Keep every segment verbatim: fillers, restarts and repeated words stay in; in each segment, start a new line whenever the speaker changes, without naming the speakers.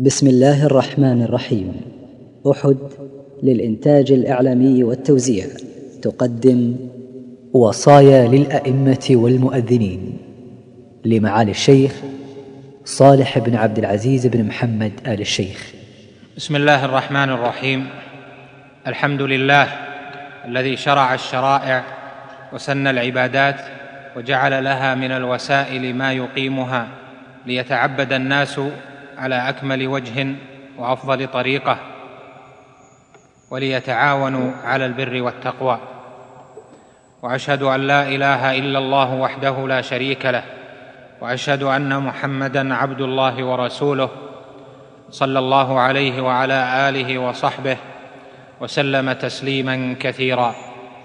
بسم الله الرحمن الرحيم. أحد للإنتاج الإعلامي والتوزيع تقدم وصايا للأئمة والمؤذنين لمعالي الشيخ صالح بن عبد العزيز بن محمد آل الشيخ.
بسم الله الرحمن الرحيم. الحمد لله الذي شرع الشرائع وسن العبادات وجعل لها من الوسائل ما يقيمها ليتعبد الناس على أكمل وجه وأفضل طريقة وليتعاونوا على البر والتقوى، وأشهد أن لا إله إلا الله وحده لا شريك له، وأشهد أن محمدًا عبد الله ورسوله صلى الله عليه وعلى آله وصحبه وسلم تسليمًا كثيرا.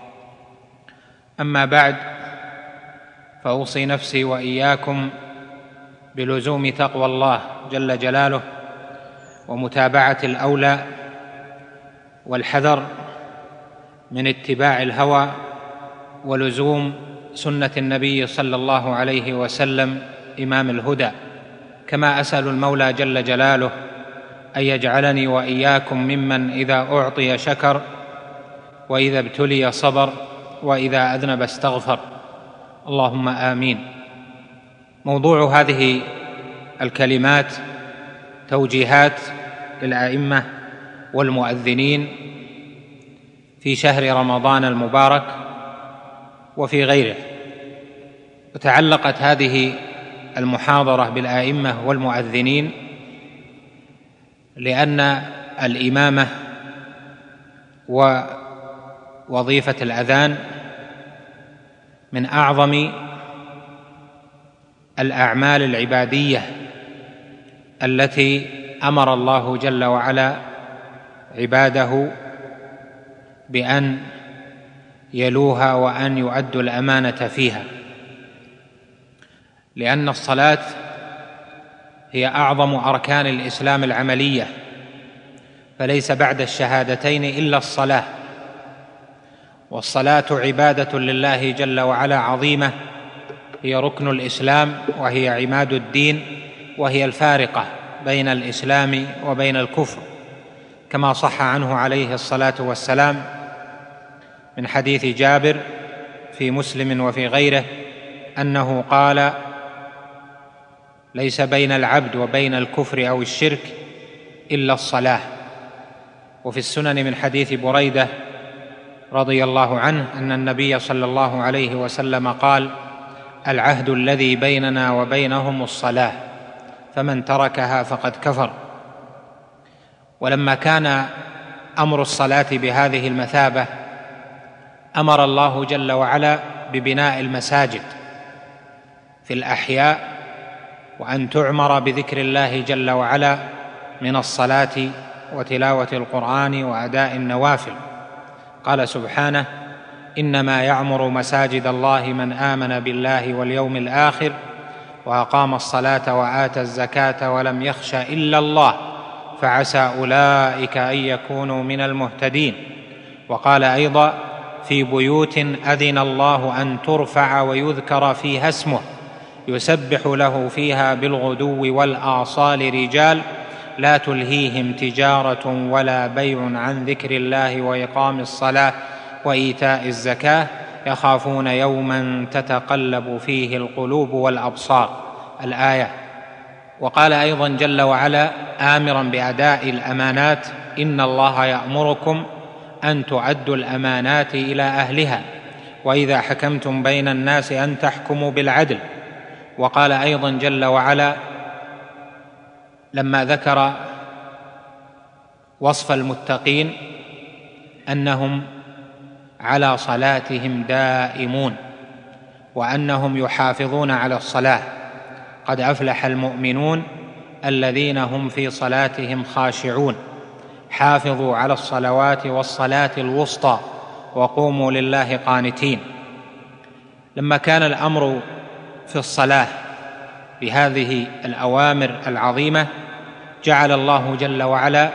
أما بعد، فأوصي نفسي وإياكم بلزوم تقوى الله جل جلاله ومتابعة الأولى والحذر من اتباع الهوى ولزوم سنة النبي صلى الله عليه وسلم إمام الهدى، كما أسأل المولى جل جلاله أن يجعلني وإياكم ممن إذا أعطي شكر وإذا ابتلي صبر وإذا أذنب استغفر، اللهم آمين. موضوع هذه الكلمات توجيهات للأئمة والمؤذنين في شهر رمضان المبارك وفي غيره. وتعلقت هذه المحاضرة بالأئمة والمؤذنين لأن الإمامة ووظيفة الأذان من أعظم الأعمال العبادية التي أمر الله جل وعلا عباده بأن يلوها وأن يؤدوا الأمانة فيها، لأن الصلاة هي أعظم أركان الإسلام العملية، فليس بعد الشهادتين إلا الصلاة، والصلاة عبادة لله جل وعلا عظيمة، هي ركن الإسلام وهي عماد الدين وهي الفارقة بين الإسلام وبين الكفر، كما صح عنه عليه الصلاة والسلام من حديث جابر في مسلم وفي غيره أنه قال: ليس بين العبد وبين الكفر أو الشرك إلا الصلاة. وفي السنن من حديث بريدة رضي الله عنه أن النبي صلى الله عليه وسلم قال: العهد الذي بيننا وبينهم الصلاة، فمن تركها فقد كفر. ولما كان أمر الصلاة بهذه المثابة أمر الله جل وعلا ببناء المساجد في الأحياء، وأن تعمر بذكر الله جل وعلا من الصلاة وتلاوة القرآن وأداء النوافل. قال سبحانه: إنما يعمر مساجد الله من آمن بالله واليوم الآخر وأقام الصلاة وآتى الزكاة ولم يخش إلا الله فعسى أولئك أن يكونوا من المهتدين. وقال أيضا: في بيوت أذن الله أن ترفع ويذكر فيها اسمه يسبح له فيها بالغدو والآصال رجال لا تلهيهم تجارة ولا بيع عن ذكر الله وإقام الصلاة وإيتاء الزكاة يخافون يوما تتقلب فيه القلوب والأبصار، الآية. وقال أيضا جل وعلا آمرا بأداء الأمانات: إن الله يأمركم أن تؤدوا الأمانات إلى أهلها وإذا حكمتم بين الناس أن تحكموا بالعدل. وقال أيضا جل وعلا لما ذكر وصف المتقين أنهم على صلاتهم دائمون وأنهم يحافظون على الصلاة: قد أفلح المؤمنون الذين هم في صلاتهم خاشعون، حافظوا على الصلوات والصلاة الوسطى وقوموا لله قانتين. لما كان الأمر في الصلاة بهذه الأوامر العظيمة جعل الله جل وعلا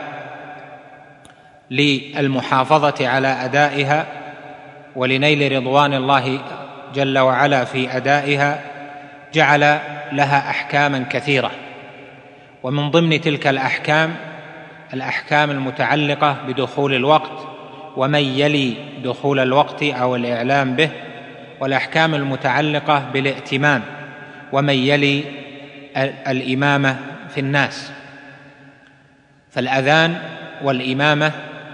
للمحافظة على أدائها ولنيل رضوان الله جل وعلا في أدائها جعل لها أحكاما كثيرة، ومن ضمن تلك الأحكام الأحكام المتعلقة بدخول الوقت ومن يلي دخول الوقت أو الإعلام به، والأحكام المتعلقة بالائتمام ومن يلي الإمامة في الناس. فالأذان والإمامة،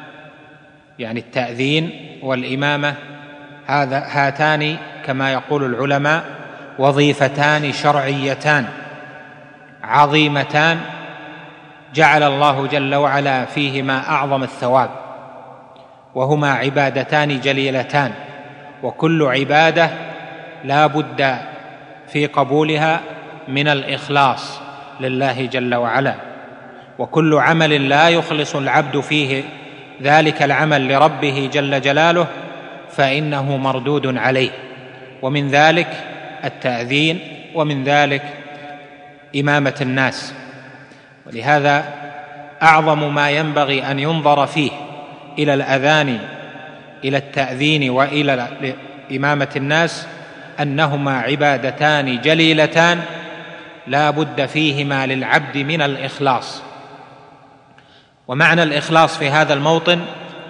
يعني التأذين والإمامة، هذا هاتان كما يقول العلماء وظيفتان شرعيتان عظيمتان جعل الله جل وعلا فيهما أعظم الثواب، وهما عبادتان جليلتان، وكل عبادة لا بد في قبولها من الإخلاص لله جل وعلا، وكل عمل لا يخلص العبد فيه ذلك العمل لربه جل جلاله فإنه مردود عليه، ومن ذلك التأذين، ومن ذلك إمامة الناس. ولهذا أعظم ما ينبغي أن ينظر فيه إلى الأذان إلى التأذين وإلى إمامة الناس أنهما عبادتان جليلتان لا بد فيهما للعبد من الإخلاص. ومعنى الإخلاص في هذا الموطن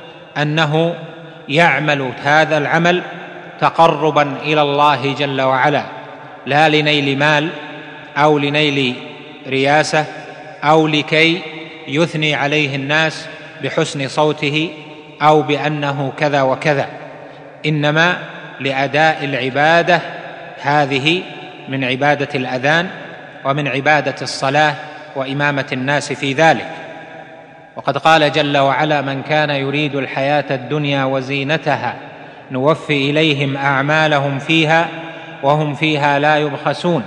أنه يعمل هذا العمل تقربا إلى الله جل وعلا، لا لنيل مال أو لنيل رياسة أو لكي يثني عليه الناس بحسن صوته أو بأنه كذا وكذا، إنما لأداء العبادة هذه من عبادة الأذان ومن عبادة الصلاة وإمامة الناس في ذلك. وقد قال جل وعلا: من كان يريد الحياة الدنيا وزينتها نوفي إليهم أعمالهم فيها وهم فيها لا يبخسون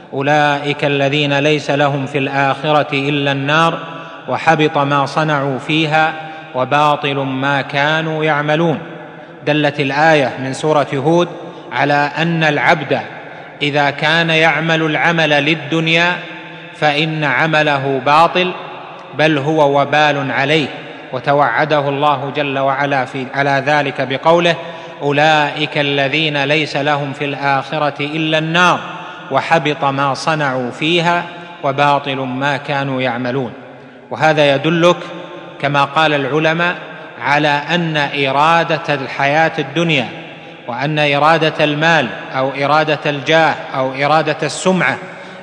أولئك الذين ليس لهم في الآخرة إلا النار وحبط ما صنعوا فيها وباطل ما كانوا يعملون. دلت الآية من سورة هود على أن العبد إذا كان يعمل العمل للدنيا فإن عمله باطل، بل هو وبال عليه، وتوعده الله جل وعلا في على ذلك بقوله: أولئك الذين ليس لهم في الآخرة إلا النار وحبط ما صنعوا فيها وباطل ما كانوا يعملون. وهذا يدلك كما قال العلماء على أن إرادة الحياة الدنيا وأن إرادة المال أو إرادة الجاه أو إرادة السمعة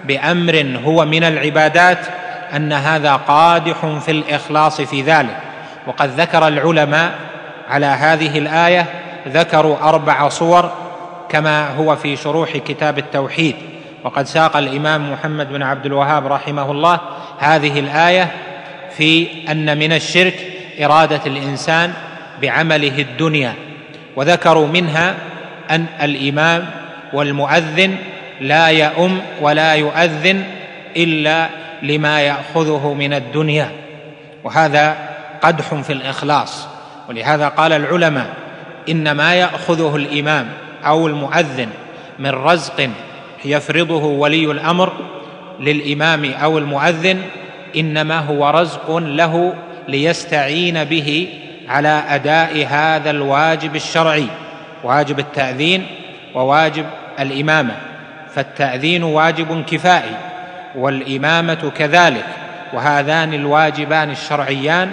بأمر هو من العبادات أن هذا قادح في الإخلاص في ذلك. وقد ذكر العلماء على هذه الآية ذكروا أربع صور كما هو في شروح كتاب التوحيد. وقد ساق الإمام محمد بن عبد الوهاب رحمه الله هذه الآية في أن من الشرك إرادة الإنسان بعمله الدنيا، وذكروا منها أن الإمام والمؤذن لا يؤم ولا يؤذن إلا لما يأخذه من الدنيا، وهذا قدح في الإخلاص. ولهذا قال العلماء إن ما يأخذه الإمام أو المؤذن من رزق يفرضه ولي الأمر للإمام أو المؤذن إنما هو رزق له ليستعين به على أداء هذا الواجب الشرعي، واجب التأذين وواجب الإمامة. فالتأذين واجب كفائي والإمامة كذلك، وهذان الواجبان الشرعيان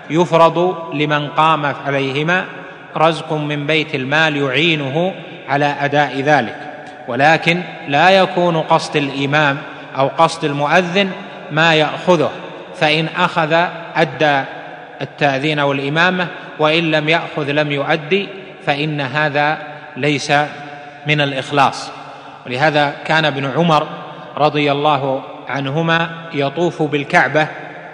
يفرض لمن قام عليهما رزق من بيت المال يعينه على أداء ذلك. ولكن لا يكون قصد الإمام أو قصد المؤذن ما يأخذه، فإن أخذ أدى التأذين والإمامة، وإن لم يأخذ لم يؤدي، فإن هذا ليس من الإخلاص. ولهذا كان ابن عمر رضي الله عنهما يطوف بالكعبة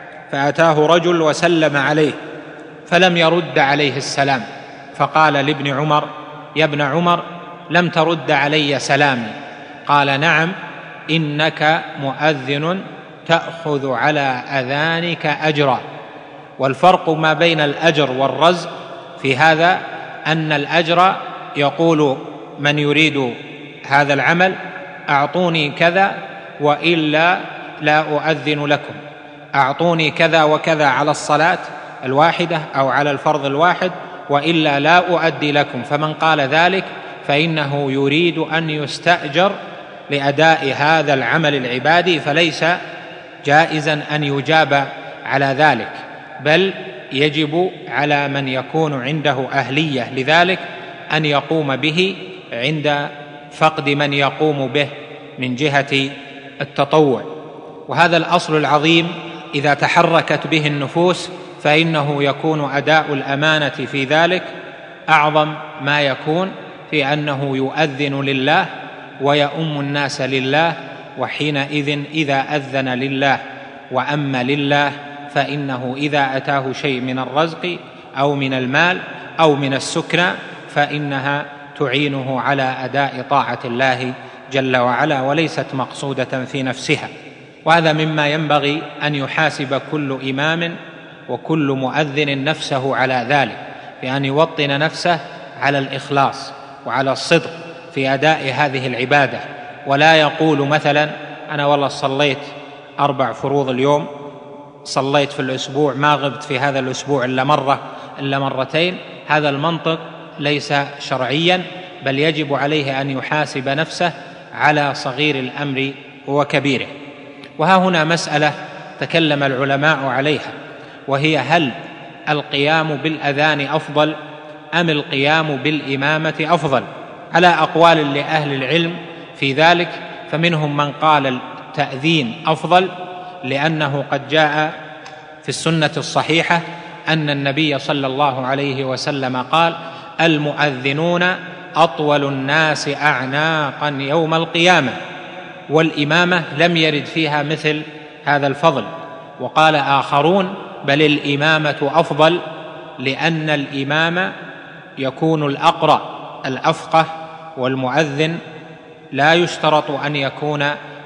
فأتاه رجل وسلم عليه فلم يرد عليه السلام، فقال لابن عمر: يا ابن عمر لم ترد علي سلامي. قال: نعم، إنك مؤذن تأخذ على أذانك أجرا. والفرق ما بين الأجر والرزق في هذا أن الأجر يقول من يريد هذا العمل: أعطوني كذا وإلا لا أؤذن لكم، أعطوني كذا وكذا على الصلاة الواحدة أو على الفرض الواحد وإلا لا أؤدي لكم. فمن قال ذلك فإنه يريد أن يستأجر لأداء هذا العمل العبادي، فليس جائزا أن يجاب على ذلك، بل يجب على من يكون عنده أهلية لذلك أن يقوم به عند فقد من يقوم به من جهة التطوع. وهذا الأصل العظيم إذا تحركت به النفوس فإنه يكون أداء الأمانة في ذلك أعظم ما يكون، في أنه يؤذن لله ويؤم الناس لله، وحينئذ إذا أذن لله وأم لله فإنه إذا أتاه شيء من الرزق أو من المال أو من السكنى فإنها تعينه على أداء طاعة الله جل وعلا، وليست مقصودة في نفسها. وهذا مما ينبغي أن يحاسب كل إمام وكل مؤذن نفسه على ذلك، بأن يوطن نفسه على الإخلاص وعلى الصدق في أداء هذه العبادة، ولا يقول مثلا أنا والله صليت أربع فروض اليوم، صليت في الأسبوع، ما غبت في هذا الأسبوع إلا مرة إلا مرتين. هذا المنطق ليس شرعيا، بل يجب عليه أن يحاسب نفسه على صغير الأمر وكبيره. وها هنا مسألة تكلم العلماء عليها، وهي هل القيام بالأذان أفضل أم القيام بالإمامة أفضل؟ على أقوال لأهل العلم في ذلك، فمنهم من قال التأذين أفضل لأنه قد جاء في السنة الصحيحة أن النبي صلى الله عليه وسلم قال: المؤذنون أطول الناس أعناقا يوم القيامة. والإمامة لم يرد فيها مثل هذا الفضل. وقال آخرون: بل الإمامة أفضل، لأن الإمام يكون الأقرأ الأفقه، والمؤذن لا يشترط أن يكون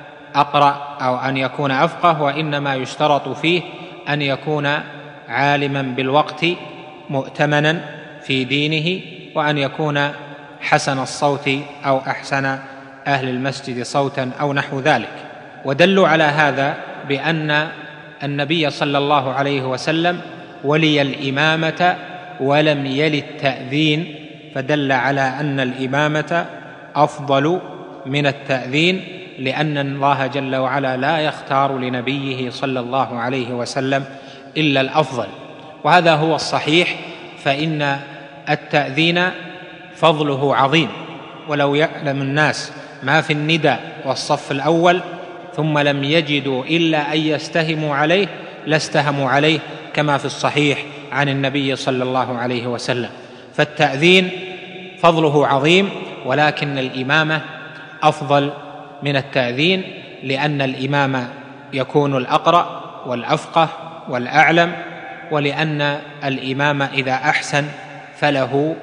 أقرأ أو أن يكون أفقه، وإنما يشترط فيه أن يكون عالما بالوقت مؤتمنا في دينه، وأن يكون حسن الصوت أو أحسن أهل المسجد صوتا أو نحو ذلك. ودلوا على هذا بأن النبي صلى الله عليه وسلم ولي الإمامة ولم يل التأذين، فدل على أن الإمامة أفضل من التأذين، لأن الله جل وعلا لا يختار لنبيه صلى الله عليه وسلم إلا الأفضل. وهذا هو الصحيح، فإن التأذين فضله عظيم، ولو يعلم الناس ما في النداء والصف الأول ثم لم يجدوا إلا أن يستهموا عليه لاستهموا عليه، كما في الصحيح عن النبي صلى الله عليه وسلم. فالتأذين فضله عظيم، ولكن الإمامة أفضل من التأذين، لأن الإمام يكون الأقرأ والأفقه والأعلم، ولأن الإمام إذا أحسن فله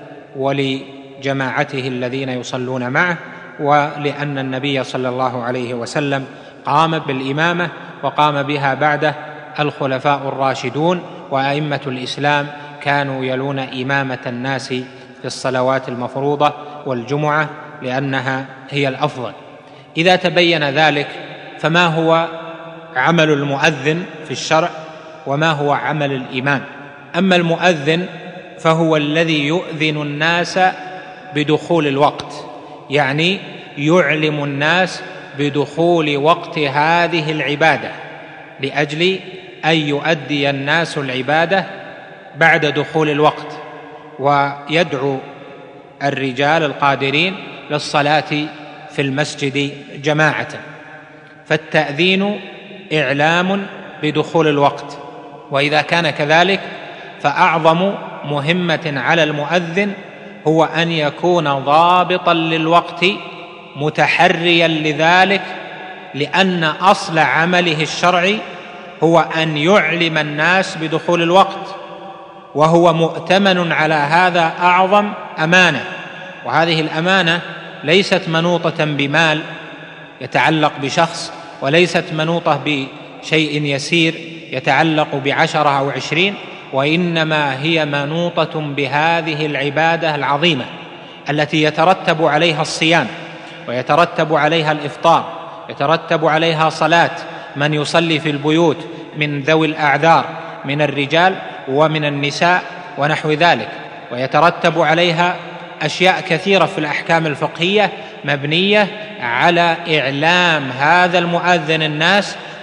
ولجماعته الذين يصلون معه، ولأن النبي صلى الله عليه وسلم قام بالإمامة وقام بها بعده الخلفاء الراشدون وأئمة الإسلام، كانوا يلون إمامة الناس في الصلوات المفروضة والجمعة لأنها هي الأفضل. إذا تبين ذلك، فما هو عمل المؤذن في الشرع وما هو عمل الإمام؟ أما المؤذن فهو الذي يؤذن الناس بدخول الوقت، يعني يعلم الناس بدخول وقت هذه العبادة، لأجل أن يؤدي الناس العبادة بعد دخول الوقت، ويدعو الرجال القادرين للصلاة في المسجد جماعة. فالتأذين إعلام بدخول الوقت، وإذا كان كذلك فأعظم مهمة على المؤذن هو أن يكون ضابطا للوقت متحريا لذلك، لأن أصل عمله الشرعي هو أن يعلم الناس بدخول الوقت، وهو مؤتمن على هذا أعظم أمانة. وهذه الأمانة ليست منوطة بمال يتعلق بشخص، وليست منوطة بشيء يسير يتعلق بعشرة أو عشرين، وإنما هي منوطة بهذه العبادة العظيمة التي يترتب عليها الصيام، ويترتب عليها الإفطار، يترتب عليها صلاة من يصلي في البيوت من ذوي الأعذار من الرجال ومن النساء ونحو ذلك، ويترتب عليها أشياء كثيرة في الأحكام الفقهية مبنية على إعلام هذا المؤذن الناس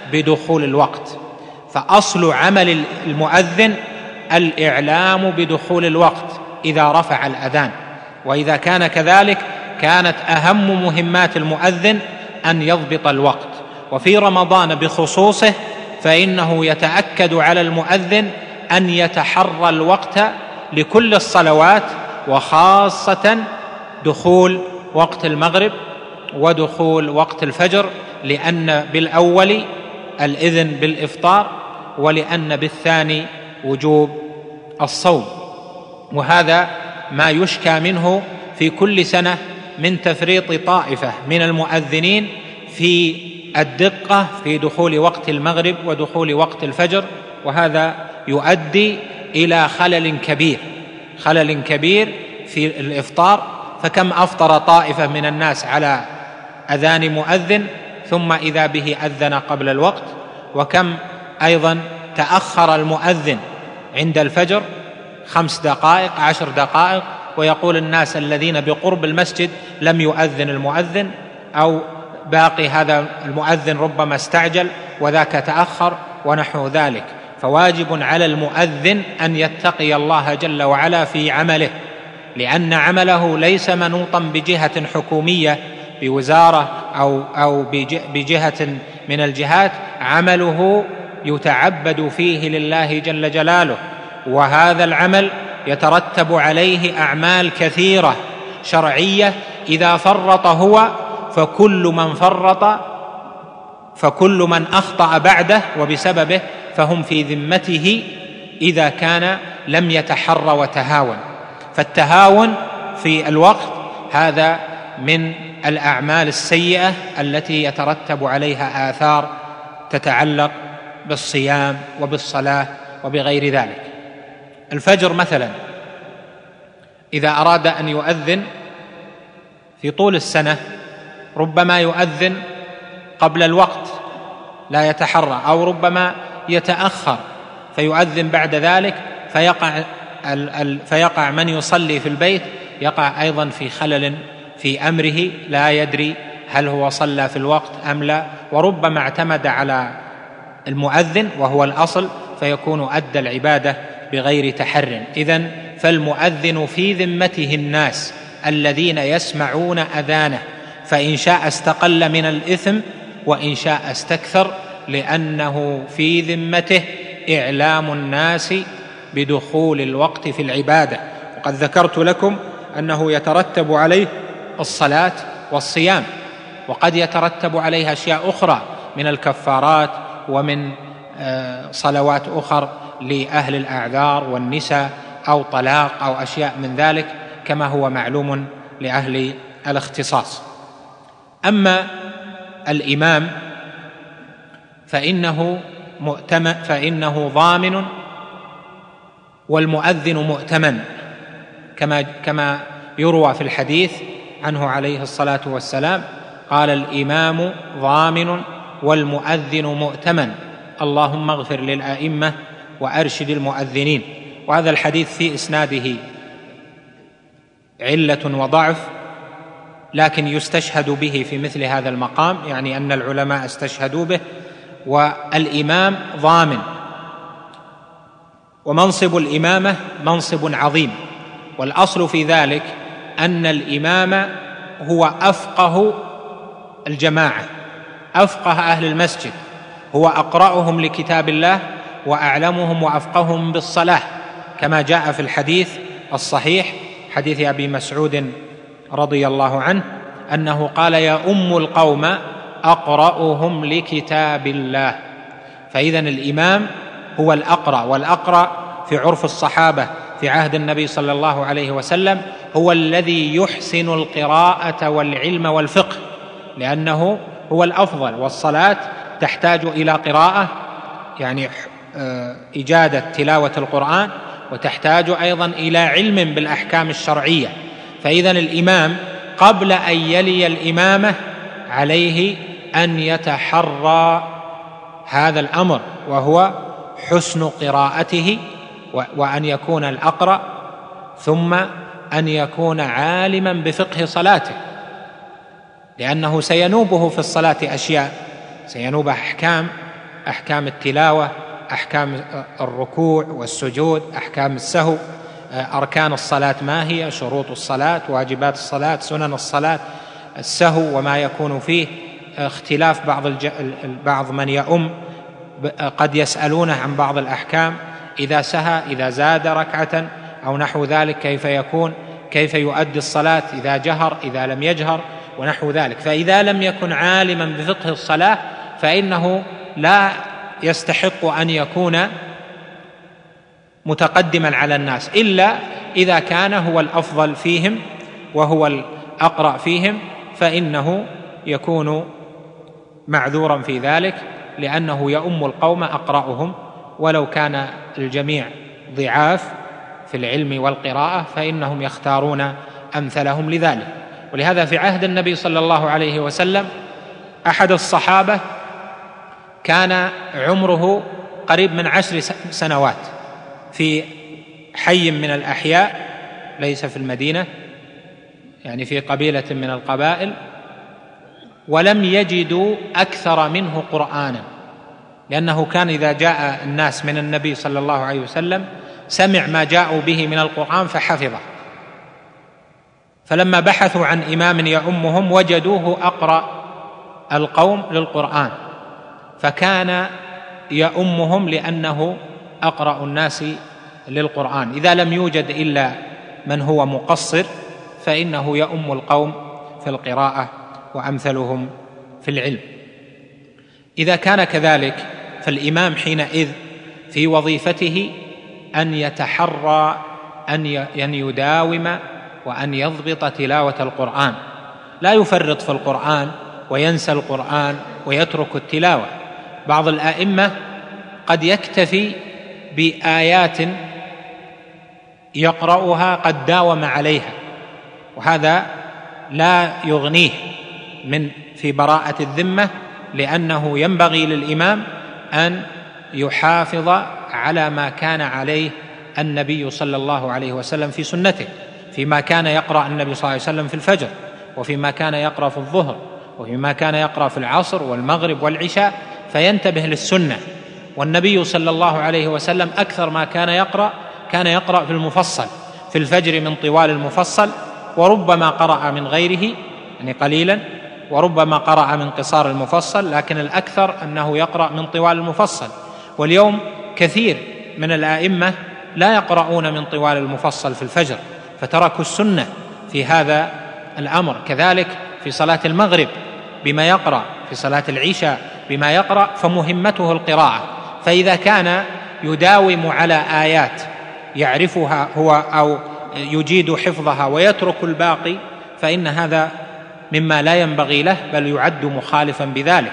بدخول الوقت. فأصل عمل المؤذن الإعلام بدخول الوقت إذا رفع الأذان، وإذا كان كذلك كانت أهم مهمات المؤذن أن يضبط الوقت. وفي رمضان بخصوصه فإنه يتأكد على المؤذن أن يتحرى الوقت لكل الصلوات، وخاصة دخول وقت المغرب ودخول وقت الفجر، لأن بالأول الإذن بالإفطار، ولأن بالثاني وجوب الصوم. وهذا ما يشكى منه في كل سنة من تفريط طائفة من المؤذنين في الدقة في دخول وقت المغرب ودخول وقت الفجر، وهذا يؤدي إلى خلل كبير خلل كبير في الإفطار. فكم أفطر طائفة من الناس على أذان مؤذن ثم إذا به أذن قبل الوقت، وكم أيضا تأخر المؤذن عند الفجر خمس دقائق عشر دقائق، ويقول الناس الذين بقرب المسجد لم يؤذن المؤذن، أو باقي هذا المؤذن ربما استعجل وذاك تأخر ونحو ذلك. فواجب على المؤذن أن يتقي الله جل وعلا في عمله، لأن عمله ليس منوطا بجهة حكومية بوزارة أو, أو بجهة من الجهات، عمله يتعبد فيه لله جل جلاله، وهذا العمل يترتب عليه أعمال كثيرة شرعية. إذا فرط هو فكل من فرط فكل من أخطأ بعده وبسببه فهم في ذمته إذا كان لم يتحرى وتهاون. فالتهاون في الوقت هذا من الأعمال السيئة التي يترتب عليها آثار تتعلق بالصيام وبالصلاة وبغير ذلك. الفجر مثلا إذا أراد أن يؤذن في طول السنة ربما يؤذن قبل الوقت لا يتحرى، أو ربما يتأخر فيؤذن بعد ذلك، فيقع, فيقع من يصلي في البيت يقع أيضا في خلل في أمره، لا يدري هل هو صلى في الوقت أم لا، وربما اعتمد على المؤذن وهو الأصل فيكون أدى العبادة بغير تحر. إذن فالمؤذن في ذمته الناس الذين يسمعون أذانه، فإن شاء استقل من الإثم وإن شاء استكثر، لأنه في ذمته إعلام الناس بدخول الوقت في العبادة. وقد ذكرت لكم أنه يترتب عليه الصلاة والصيام، وقد يترتب عليها أشياء أخرى من الكفارات ومن صلوات أخرى لأهل الأعذار والنساء أو طلاق أو أشياء من ذلك كما هو معلوم لأهل الاختصاص. أما الإمام فإنه مؤتمن فإنه ضامن والمؤذن مؤتمن، كما كما يروى في الحديث عنه عليه الصلاة والسلام قال: الإمام ضامن والمؤذن مؤتمن، اللهم اغفر للأئمة وأرشد المؤذنين. وهذا الحديث في إسناده علة وضعف، لكن يستشهد به في مثل هذا المقام، يعني أن العلماء استشهدوا به. والإمام ضامن، ومنصب الإمامة منصب عظيم، والأصل في ذلك أن الإمام هو أفقه الجماعة، أفقه أهل المسجد، هو أقرأهم لكتاب الله وأعلمهم وأفقههم بالصلاة، كما جاء في الحديث الصحيح حديث أبي مسعود رضي الله عنه أنه قال: يا أم القوم أقرأهم لكتاب الله. فإذن الإمام هو الأقرأ، والأقرأ في عرف الصحابة في عهد النبي صلى الله عليه وسلم هو الذي يحسن القراءة والعلم والفقه، لأنه هو الأفضل. والصلاة تحتاج إلى قراءة، يعني إجادة تلاوة القرآن، وتحتاج أيضا إلى علم بالأحكام الشرعية. فإذن الإمام قبل أن يلي الإمامة عليه أن يتحرى هذا الأمر، وهو حسن قراءته، وأن يكون الأقرأ، ثم أن يكون عالما بفقه صلاته، لأنه سينوبه في الصلاة أشياء، سينوب أحكام أحكام التلاوة، أحكام الركوع والسجود، أحكام السهو، أركان الصلاة ما هي، شروط الصلاة، واجبات الصلاة، سنن الصلاة، السهو وما يكون فيه، اختلاف بعض الج... بعض من يؤم قد يسألونه عن بعض الأحكام، إذا سهى، إذا زاد ركعة أو نحو ذلك كيف يكون، كيف يؤدي الصلاة، إذا جهر، إذا لم يجهر ونحو ذلك. فإذا لم يكن عالما بفقه الصلاة فإنه لا يستحق أن يكون متقدما على الناس، إلا إذا كان هو الأفضل فيهم وهو الأقرأ فيهم، فإنه يكون معذورا في ذلك، لأنه يؤم القوم أقرأهم، ولو كان الجميع ضعاف في العلم والقراءة فإنهم يختارون أمثلهم لذلك. ولهذا في عهد النبي صلى الله عليه وسلم أحد الصحابة كان عمره قريب من عشر سنوات في حي من الأحياء، ليس في المدينة، يعني في قبيلة من القبائل، ولم يجدوا أكثر منه قرآنا، لأنه كان إذا جاء الناس من النبي صلى الله عليه وسلم سمع ما جاءوا به من القرآن فحفظه، فلما بحثوا عن إمام يؤمهم وجدوه أقرأ القوم للقرآن، فكان يؤمهم لأنه أقرأ الناس للقرآن. إذا لم يوجد إلا من هو مقصر فإنه يؤم القوم في القراءة وأمثلهم في العلم. إذا كان كذلك فالإمام حينئذ في وظيفته أن يتحرى أن يداوم وأن يضبط تلاوة القرآن، لا يفرط في القرآن وينسى القرآن ويترك التلاوة. بعض الآئمة قد يكتفي بآيات يقرأها قد داوم عليها، وهذا لا يغنيه من في براءة الذمة، لأنه ينبغي للإمام أن يحافظ على ما كان عليه النبي صلى الله عليه وسلم في سنته، فيما كان يقرأ النبي صلى الله عليه وسلم في الفجر، وفيما كان يقرأ في الظهر، وفيما كان يقرأ في العصر والمغرب والعشاء، فينتبه للسنة. والنبي صلى الله عليه وسلم أكثر ما كان يقرأ كان يقرأ في المفصل، في الفجر من طوال المفصل، وربما قرأ من غيره يعني قليلا، وربما قرأ من قصار المفصل، لكن الأكثر أنه يقرأ من طوال المفصل. واليوم كثير من الآئمة لا يقرؤون من طوال المفصل في الفجر، فتركوا السنة في هذا الأمر. كذلك في صلاة المغرب بما يقرأ، في صلاة العشاء بما يقرأ، فمهمته القراءة. فإذا كان يداوم على آيات يعرفها هو أو يجيد حفظها ويترك الباقي، فإن هذا مما لا ينبغي له، بل يعد مخالفا بذلك.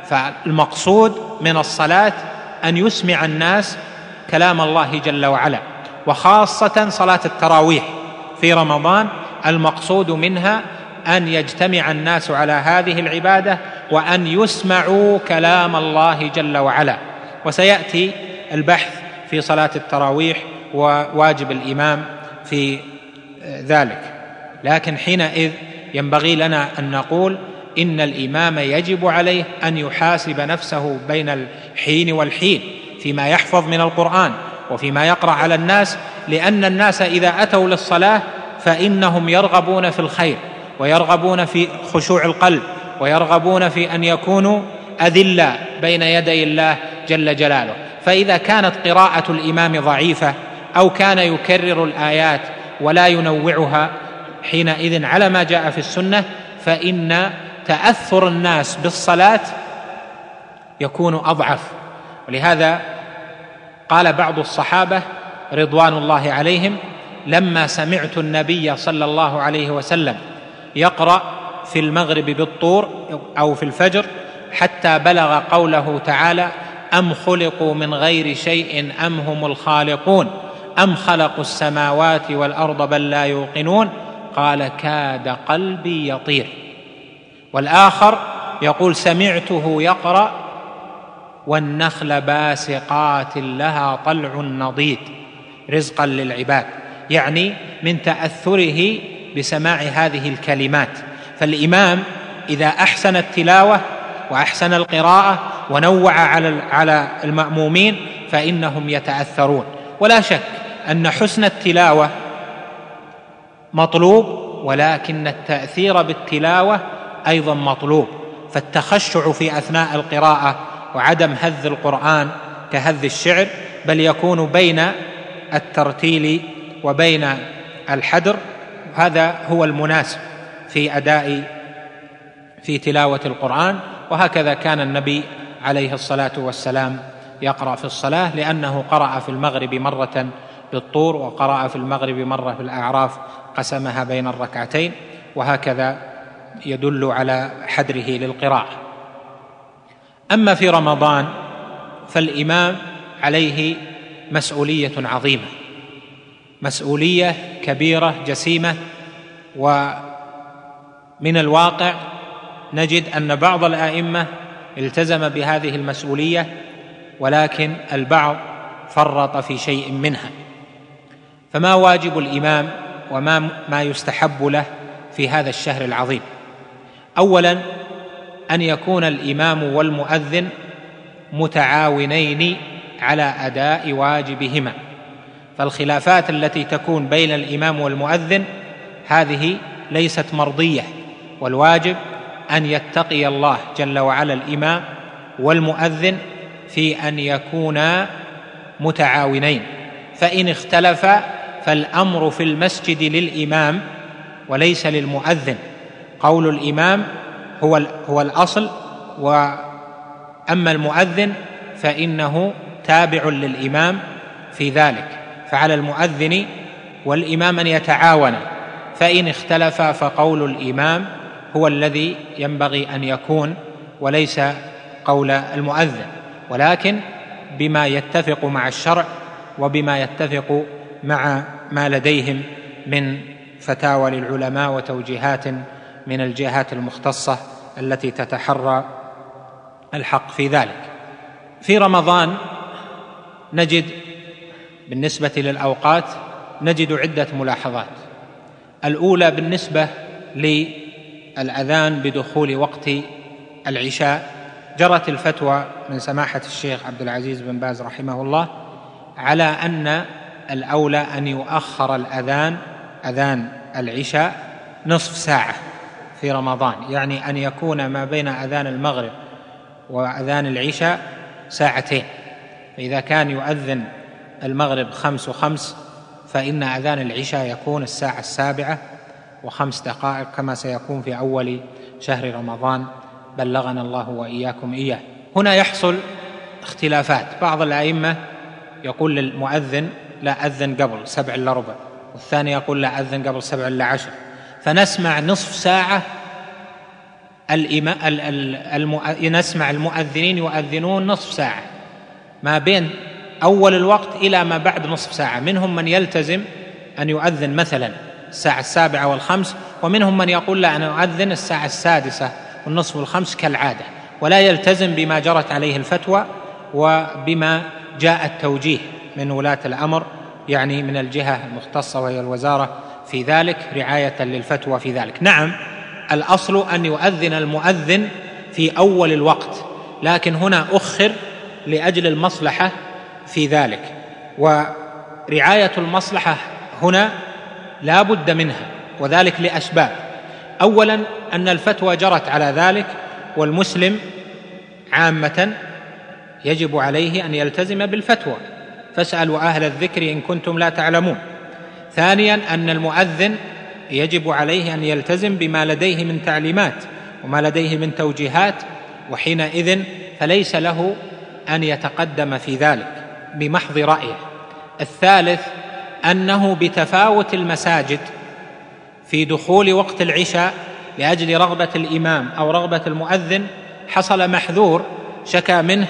فالمقصود من الصلاة أن يسمع الناس كلام الله جل وعلا، وخاصة صلاة التراويح في رمضان المقصود منها أن يجتمع الناس على هذه العبادة وأن يسمعوا كلام الله جل وعلا. وسيأتي البحث في صلاة التراويح وواجب الإمام في ذلك، لكن حينئذ ينبغي لنا أن نقول إن الإمام يجب عليه أن يحاسب نفسه بين الحين والحين فيما يحفظ من القرآن وفيما يقرأ على الناس، لأن الناس إذا أتوا للصلاة فإنهم يرغبون في الخير، ويرغبون في خشوع القلب، ويرغبون في أن يكونوا أذلاء بين يدي الله جل جلاله. فإذا كانت قراءة الإمام ضعيفة أو كان يكرر الآيات ولا ينوعها حينئذ على ما جاء في السنة، فإن تأثر الناس بالصلاة يكون أضعف. ولهذا قال بعض الصحابة رضوان الله عليهم: لما سمعت النبي صلى الله عليه وسلم يقرأ في المغرب بالطور أو في الفجر حتى بلغ قوله تعالى: أم خلقوا من غير شيء أم هم الخالقون أم خلقوا السماوات والأرض بل لا يوقنون، قال: كاد قلبي يطير. والآخر يقول: سمعته يقرأ: والنخل باسقات لها طلع نضيد رزقا للعباد، يعني من تأثره بسماع هذه الكلمات. فالإمام إذا أحسن التلاوة وأحسن القراءة ونوع على على المأمومين فإنهم يتأثرون. ولا شك أن حسن التلاوة مطلوب، ولكن التأثير بالتلاوة أيضا مطلوب، فالتخشع في أثناء القراءة وعدم هذ القرآن كهذ الشعر، بل يكون بين الترتيل وبين الحدر، هذا هو المناسب في أداء في تلاوة القرآن. وهكذا كان النبي عليه الصلاة والسلام يقرأ في الصلاة، لأنه قرأ في المغرب مرة بالطور، وقرأ في المغرب مرة في الأعراف قسمها بين الركعتين، وهكذا يدل على حدره للقراءة. أما في رمضان فالإمام عليه مسؤولية عظيمة، مسؤولية كبيرة جسيمة. ومن الواقع نجد أن بعض الآئمة التزم بهذه المسؤولية، ولكن البعض فرط في شيء منها. فما واجب الإمام وما ما يستحب له في هذا الشهر العظيم؟ أولا أن يكون الإمام والمؤذن متعاونين على أداء واجبهما، فالخلافات التي تكون بين الإمام والمؤذن هذه ليست مرضية، والواجب أن يتقي الله جل وعلا الإمام والمؤذن في أن يكونا متعاونين، فإن اختلفا فالأمر في المسجد للإمام وليس للمؤذن. قول الإمام هو هو الأصل، وأما المؤذن فإنه تابع للإمام في ذلك، فعلى المؤذن والإمام أن يتعاونا، فإن اختلفا فقول الإمام هو الذي ينبغي أن يكون وليس قول المؤذن، ولكن بما يتفق مع الشرع وبما يتفق مع ما لديهم من فتاوى للعلماء وتوجيهات من الجهات المختصة التي تتحرى الحق في ذلك. في رمضان نجد بالنسبة للأوقات نجد عدة ملاحظات. الأولى بالنسبة للأذان بدخول وقت العشاء، جرت الفتوى من سماحة الشيخ عبد العزيز بن باز رحمه الله على أن الأولى أن يؤخر الأذان أذان العشاء نصف ساعة في رمضان، يعني أن يكون ما بين أذان المغرب وأذان العشاء ساعتين. فإذا كان يؤذن المغرب خمس وخمس فإن أذان العشاء يكون الساعة السابعة وخمس دقائق كما سيكون في أول شهر رمضان، بلغنا الله وإياكم إياه. هنا يحصل اختلافات، بعض الأئمة يقول للمؤذن لا أذن قبل سبع إلا ربع، والثاني يقول لا أذن قبل سبع إلا عشر، فنسمع نصف ساعة الإما... الم... نسمع المؤذنين يؤذنون نصف ساعة ما بين أول الوقت إلى ما بعد نصف ساعة. منهم من يلتزم أن يؤذن مثلا الساعة السابعة والخمس، ومنهم من يقول لا أنا أؤذن الساعة السادسة والنصف والخمس كالعادة، ولا يلتزم بما جرت عليه الفتوى وبما جاء التوجيه من ولاة الأمر، يعني من الجهة المختصة وهي الوزارة في ذلك، رعاية للفتوى في ذلك. نعم الأصل أن يؤذن المؤذن في أول الوقت، لكن هنا أخر لأجل المصلحة في ذلك، ورعاية المصلحة هنا لا بد منها، وذلك لأسباب. أولا أن الفتوى جرت على ذلك، والمسلم عامة يجب عليه أن يلتزم بالفتوى، فاسألوا أهل الذكر إن كنتم لا تعلمون. ثانيا أن المؤذن يجب عليه أن يلتزم بما لديه من تعليمات وما لديه من توجيهات، وحينئذ فليس له أن يتقدم في ذلك بمحض رأيه. الثالث أنه بتفاوت المساجد في دخول وقت العشاء لأجل رغبة الإمام أو رغبة المؤذن حصل محذور شكى منه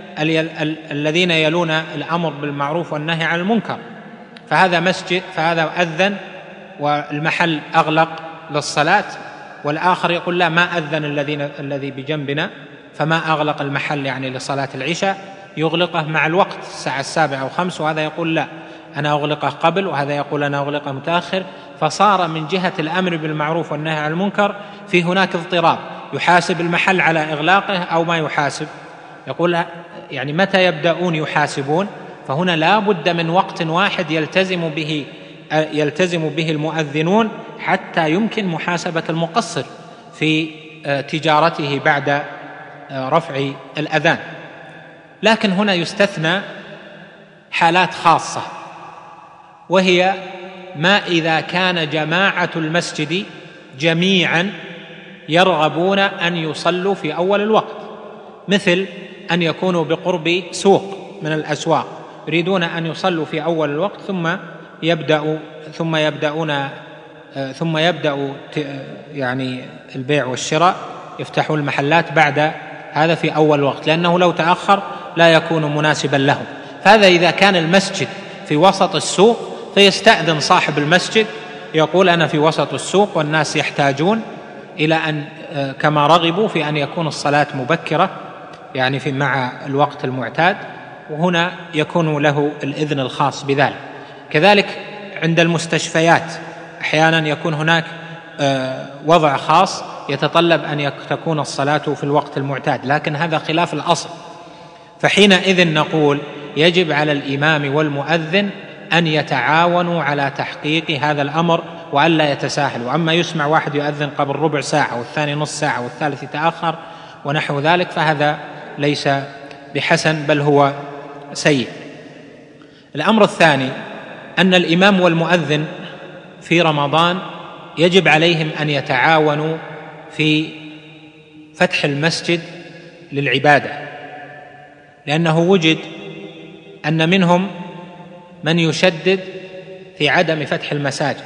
الذين يلون الأمر بالمعروف والنهي عن المنكر، فهذا مسجد فهذا أذن والمحل أغلق للصلاة، والآخر يقول لا ما أذن الذين الذي بجنبنا فما أغلق المحل يعني لصلاة العشاء، يغلقه مع الوقت الساعة السابعة أو خمس، وهذا يقول لا أنا أغلقه قبل، وهذا يقول أنا أغلقه متأخر. فصار من جهة الأمر بالمعروف والنهي عن المنكر في هناك اضطراب، يحاسب المحل على إغلاقه أو ما يحاسب. يقول يعني متى يبدأون يحاسبون؟ فهنا لا بد من وقت واحد يلتزم به يلتزم به المؤذنون حتى يمكن محاسبة المقصر في تجارته بعد رفع الأذان. لكن هنا يستثنى حالات خاصة، وهي ما إذا كان جماعة المسجد جميعا يرغبون أن يصلوا في أول الوقت، مثل أن يكونوا بقرب سوق من الأسواق يريدون أن يصلوا في أول الوقت ثم يبدأ ثم يبدأون ثم يبدأ يعني البيع والشراء، يفتحوا المحلات بعد هذا في أول الوقت، لأنه لو تأخر لا يكون مناسبا لهم. فهذا إذا كان المسجد في وسط السوق فيستأذن صاحب المسجد، يقول أنا في وسط السوق والناس يحتاجون إلى أن كما رغبوا في أن يكون الصلاة مبكرة يعني في مع الوقت المعتاد، وهنا يكون له الإذن الخاص بذلك. كذلك عند المستشفيات أحيانا يكون هناك وضع خاص يتطلب أن تكون الصلاة في الوقت المعتاد، لكن هذا خلاف الأصل. فحينئذ نقول يجب على الإمام والمؤذن أن يتعاونوا على تحقيق هذا الأمر وألا يتساهلوا. أما يسمع واحد يؤذن قبل ربع ساعة والثاني نص ساعة والثالث يتأخر ونحو ذلك، فهذا ليس بحسن بل هو سيء. الأمر الثاني أن الإمام والمؤذن في رمضان يجب عليهم أن يتعاونوا في فتح المسجد للعبادة، لأنه وجد أن منهم من يشدد في عدم فتح المساجد،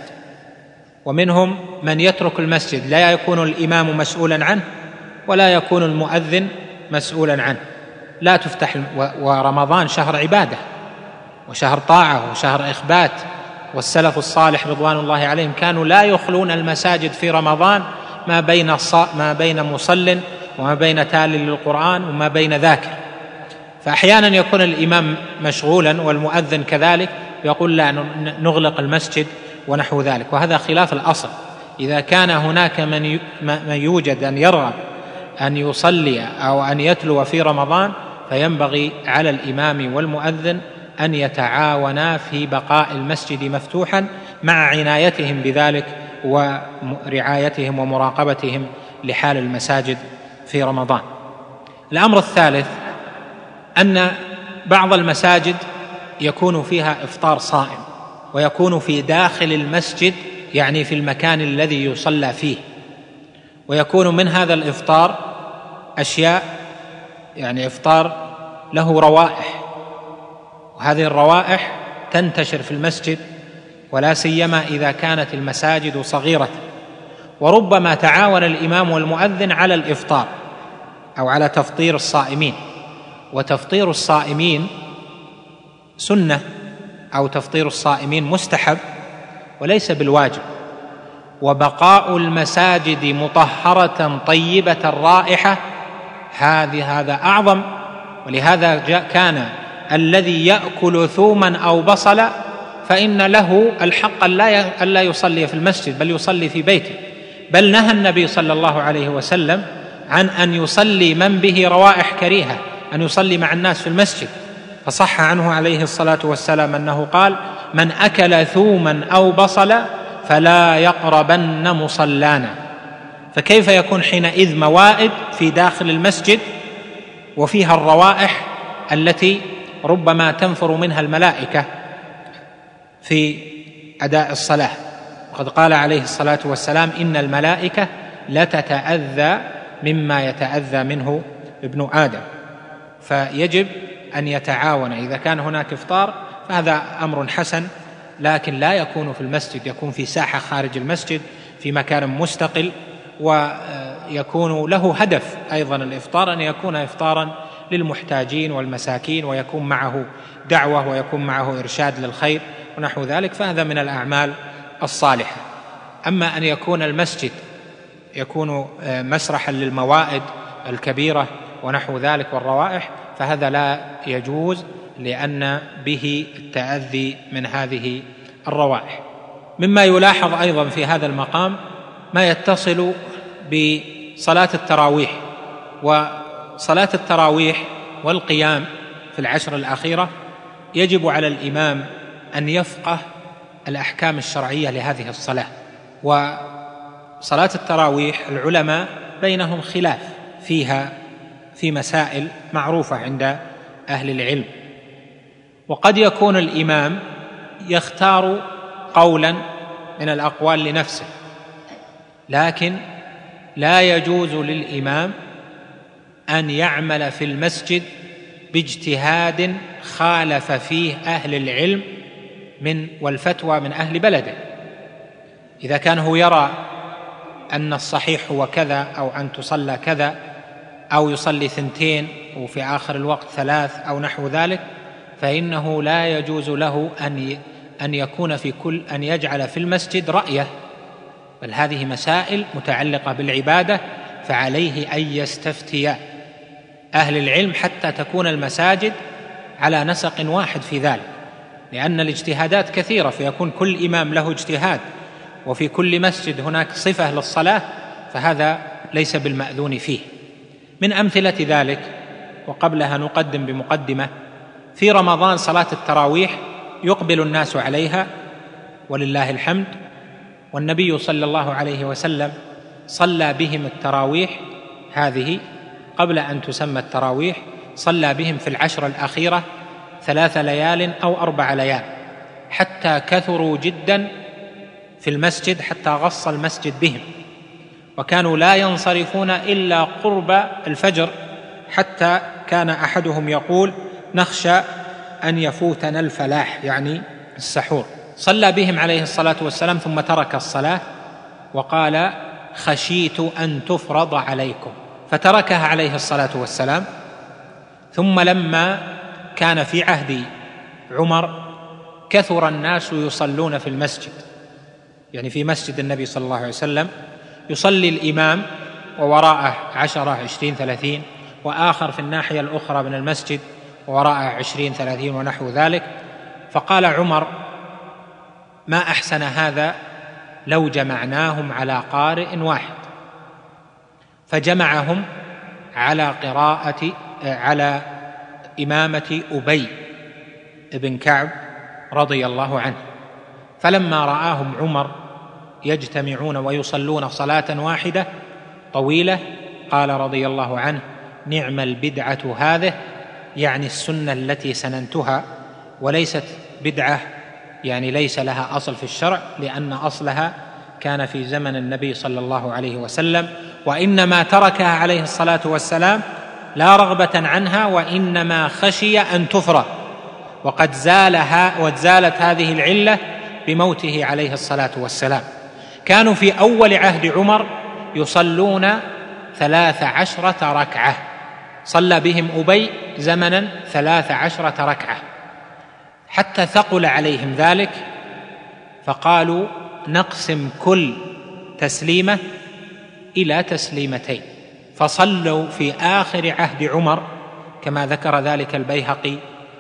ومنهم من يترك المسجد، لا يكون الإمام مسؤولا عنه ولا يكون المؤذن مسؤولا عنه، لا تفتح. ورمضان شهر عبادة وشهر طاعة وشهر إخبات، والسلف الصالح رضوان الله عليهم كانوا لا يخلون المساجد في رمضان ما بين ما بين مصل وما بين تال للقرآن وما بين ذاكر. فأحيانا يكون الإمام مشغولا والمؤذن كذلك، يقول لا نغلق المسجد ونحو ذلك، وهذا خلاف الأصل. إذا كان هناك من يوجد أن يرغب أن يصلي أو أن يتلو في رمضان، فينبغي على الإمام والمؤذن أن يتعاونا في بقاء المسجد مفتوحا مع عنايتهم بذلك ورعايتهم ومراقبتهم لحال المساجد في رمضان. الأمر الثالث أن بعض المساجد يكون فيها إفطار صائم، ويكون في داخل المسجد يعني في المكان الذي يصلى فيه، ويكون من هذا الإفطار أشياء يعني إفطار له روائح، وهذه الروائح تنتشر في المسجد، ولا سيما إذا كانت المساجد صغيرة. وربما تعاون الإمام والمؤذن على الإفطار أو على تفطير الصائمين، وتفطير الصائمين سنة أو تفطير الصائمين مستحب وليس بالواجب. وبقاء المساجد مطهرة طيبة الرائحة هذه هذا أعظم. ولهذا كان الذي يأكل ثوما أو بصلا فإن له الحق ألا يصلي في المسجد بل يصلي في بيته، بل نهى النبي صلى الله عليه وسلم عن أن يصلي من به روائح كريهة أن يصلي مع الناس في المسجد. فصح عنه عليه الصلاة والسلام أنه قال: من أكل ثوما أو بصلا فلا يقربن مصلانا. فكيف يكون حينئذ موائد في داخل المسجد وفيها الروائح التي ربما تنفر منها الملائكة في أداء الصلاة؟ وقد قال عليه الصلاة والسلام: إن الملائكة لتتأذى مما يتأذى منه ابن آدم. فيجب أن يتعاون. إذا كان هناك إفطار فهذا أمر حسن، لكن لا يكون في المسجد، يكون في ساحة خارج المسجد في مكان مستقل، ويكون له هدف أيضا الإفطار أن يكون إفطارا للمحتاجين والمساكين، ويكون معه دعوة ويكون معه إرشاد للخير ونحو ذلك، فهذا من الأعمال الصالحة. أما أن يكون المسجد يكون مسرحا للموائد الكبيرة ونحو ذلك والروائح، فهذا لا يجوز، لأن به التأذي من هذه الروائح. مما يلاحظ أيضا في هذا المقام ما يتصل بصلاة التراويح. وصلاة التراويح والقيام في العشر الأخيرة يجب على الإمام أن يفقه الأحكام الشرعية لهذه الصلاة. وصلاة التراويح العلماء بينهم خلاف فيها في مسائل معروفة عند أهل العلم، وقد يكون الإمام يختار قولا من الأقوال لنفسه، لكن لا يجوز للإمام أن يعمل في المسجد باجتهاد خالف فيه أهل العلم من والفتوى من أهل بلده. إذا كان هو يرى أن الصحيح هو كذا، أو أن تصلى كذا، أو يصلي ثنتين وفي آخر الوقت ثلاث أو نحو ذلك، فإنه لا يجوز له أن أن يكون في كل أن يجعل في المسجد رأيه، بل هذه مسائل متعلقة بالعبادة، فعليه أن يستفتي أهل العلم حتى تكون المساجد على نسق واحد في ذلك، لأن الاجتهادات كثيرة، فيكون كل إمام له اجتهاد وفي كل مسجد هناك صفة للصلاة، فهذا ليس بالمأذون فيه. من أمثلة ذلك، وقبلها نقدم بمقدمة، في رمضان صلاة التراويح يقبل الناس عليها ولله الحمد، والنبي صلى الله عليه وسلم صلى بهم التراويح هذه قبل أن تسمى التراويح، صلى بهم في العشر الأخيرة ثلاث ليال أو أربع ليال، حتى كثروا جدا في المسجد حتى غص المسجد بهم، وكانوا لا ينصرفون إلا قرب الفجر، حتى كان أحدهم يقول: نخشى أن يفوتنا الفلاح، يعني السحور. صلى بهم عليه الصلاة والسلام ثم ترك الصلاة وقال: خشيت أن تفرض عليكم، فتركها عليه الصلاة والسلام. ثم لما كان في عهد عمر كثر الناس يصلون في المسجد، يعني في مسجد النبي صلى الله عليه وسلم يصلي الإمام ووراءه عشرة عشرين ثلاثين، وآخر في الناحية الأخرى من المسجد ووراءه عشرين ثلاثين ونحو ذلك. فقال عمر: ما أحسن هذا لو جمعناهم على قارئ واحد، فجمعهم على قراءة على إمامة أبي بن كعب رضي الله عنه. فلما رآهم عمر يجتمعون ويصلون صلاة واحدة طويلة قال رضي الله عنه: نعم البدعة هذه، يعني السنة التي سننتها، وليست بدعة يعني ليس لها أصل في الشرع، لأن أصلها كان في زمن النبي صلى الله عليه وسلم، وإنما تركها عليه الصلاة والسلام لا رغبة عنها، وإنما خشي أن تفرض، وقد زالها وزالت هذه العلة بموته عليه الصلاة والسلام. كانوا في أول عهد عمر يصلون ثلاث عشرة ركعة، صلى بهم أبي زمنا ثلاث عشرة ركعة، حتى ثقل عليهم ذلك، فقالوا: نقسم كل تسليمة إلى تسليمتين. فصلوا في آخر عهد عمر كما ذكر ذلك البيهقي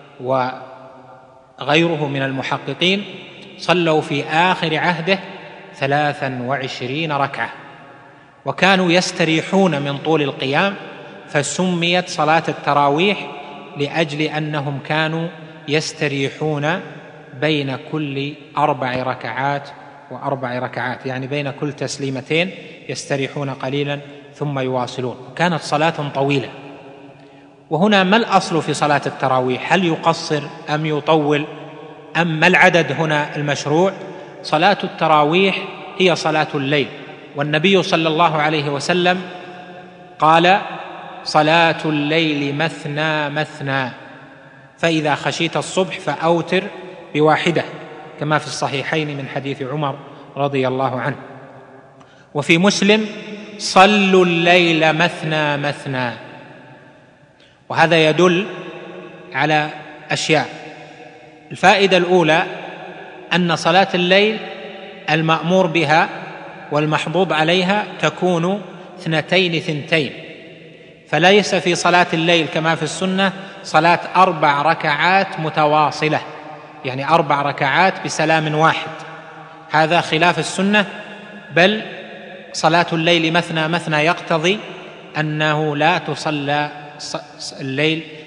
وغيره من المحققين، صلوا في آخر عهده ثلاثا وعشرين ركعة، وكانوا يستريحون من طول القيام، فسميت صلاة التراويح لأجل أنهم كانوا يستريحون بين كل أربع ركعات وأربع ركعات، يعني بين كل تسليمتين يستريحون قليلا ثم يواصلون. كانت صلاة طويلة. وهنا ما الأصل في صلاة التراويح؟ هل يقصر أم يطول أم ما العدد هنا المشروع؟ صلاة التراويح هي صلاة الليل، والنبي صلى الله عليه وسلم قال: صلاة الليل مثنى مثنى، فإذا خشيت الصبح فأوتر بواحدة، كما في الصحيحين من حديث عمر رضي الله عنه. وفي مسلم: صلوا الليل مثنى مثنى. وهذا يدل على أشياء. الفائدة الأولى أن صلاة الليل المأمور بها والمحضوب عليها تكون اثنتين ثنتين، فليس في صلاة الليل كما في السنة صلاة أربع ركعات متواصلة، يعني أربع ركعات بسلام واحد، هذا خلاف السنة، بل صلاة الليل مثنى مثنى يقتضي أنه لا تصلى الليل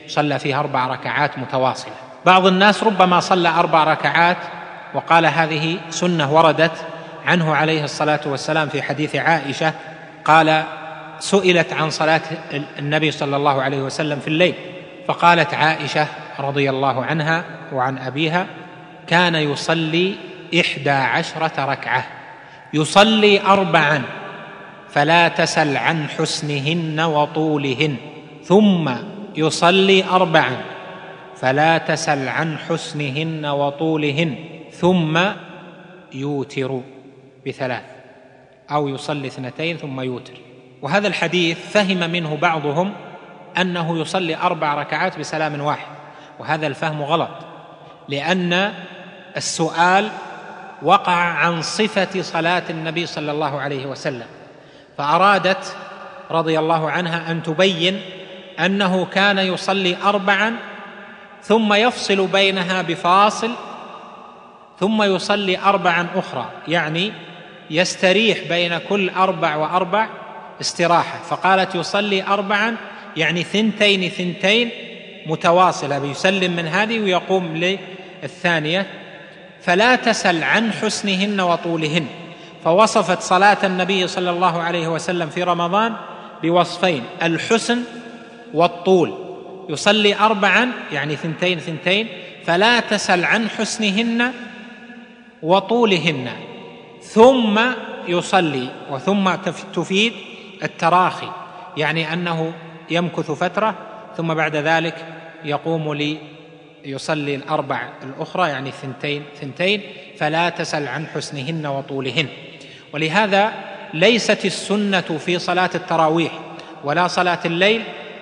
صلى فيه أربع ركعات متواصلة. بعض الناس ربما صلى أربع ركعات وقال هذه سنة وردت عنه عليه الصلاة والسلام في حديث عائشة، قال سئلت عن صلاة النبي صلى الله عليه وسلم في الليل، فقالت عائشة رضي الله عنها وعن أبيها: كان يصلي إحدى عشرة ركعة، يصلي أربعا فلا تسل عن حسنهن وطولهن، ثم يصلي أربعا فلا تسل عن حسنهن وطولهن، ثم يوتر بثلاث، أو يصلي اثنتين ثم يوتر. وهذا الحديث فهم منه بعضهم أنه يصلي أربع ركعات بسلام واحد، وهذا الفهم غلط، لأن السؤال وقع عن صفة صلاة النبي صلى الله عليه وسلم، فأرادت رضي الله عنها أن تبين أنه كان يصلي أربعا ثم يفصل بينها بفاصل، ثم يصلي أربعا أخرى، يعني يستريح بين كل أربع وأربع استراحة. فقالت يصلي أربعا يعني ثنتين ثنتين متواصلة، بيسلم من هذه ويقوم للثانية. فلا تسل عن حسنهن وطولهن، فوصفت صلاة النبي صلى الله عليه وسلم في رمضان بوصفين: الحسن والطول. يصلي أربعا يعني ثنتين ثنتين، فلا تسل عن حسنهن وطولهن، ثم يصلي، وثم تفيد التراخي، يعني أنه يمكث فترة ثم بعد ذلك يقوم ليصلي الأربع الأخرى، يعني ثنتين ثنتين، فلا تسل عن حسنهن وطولهن. ولهذا ليست السنة في صلاة التراويح ولا صلاة الليل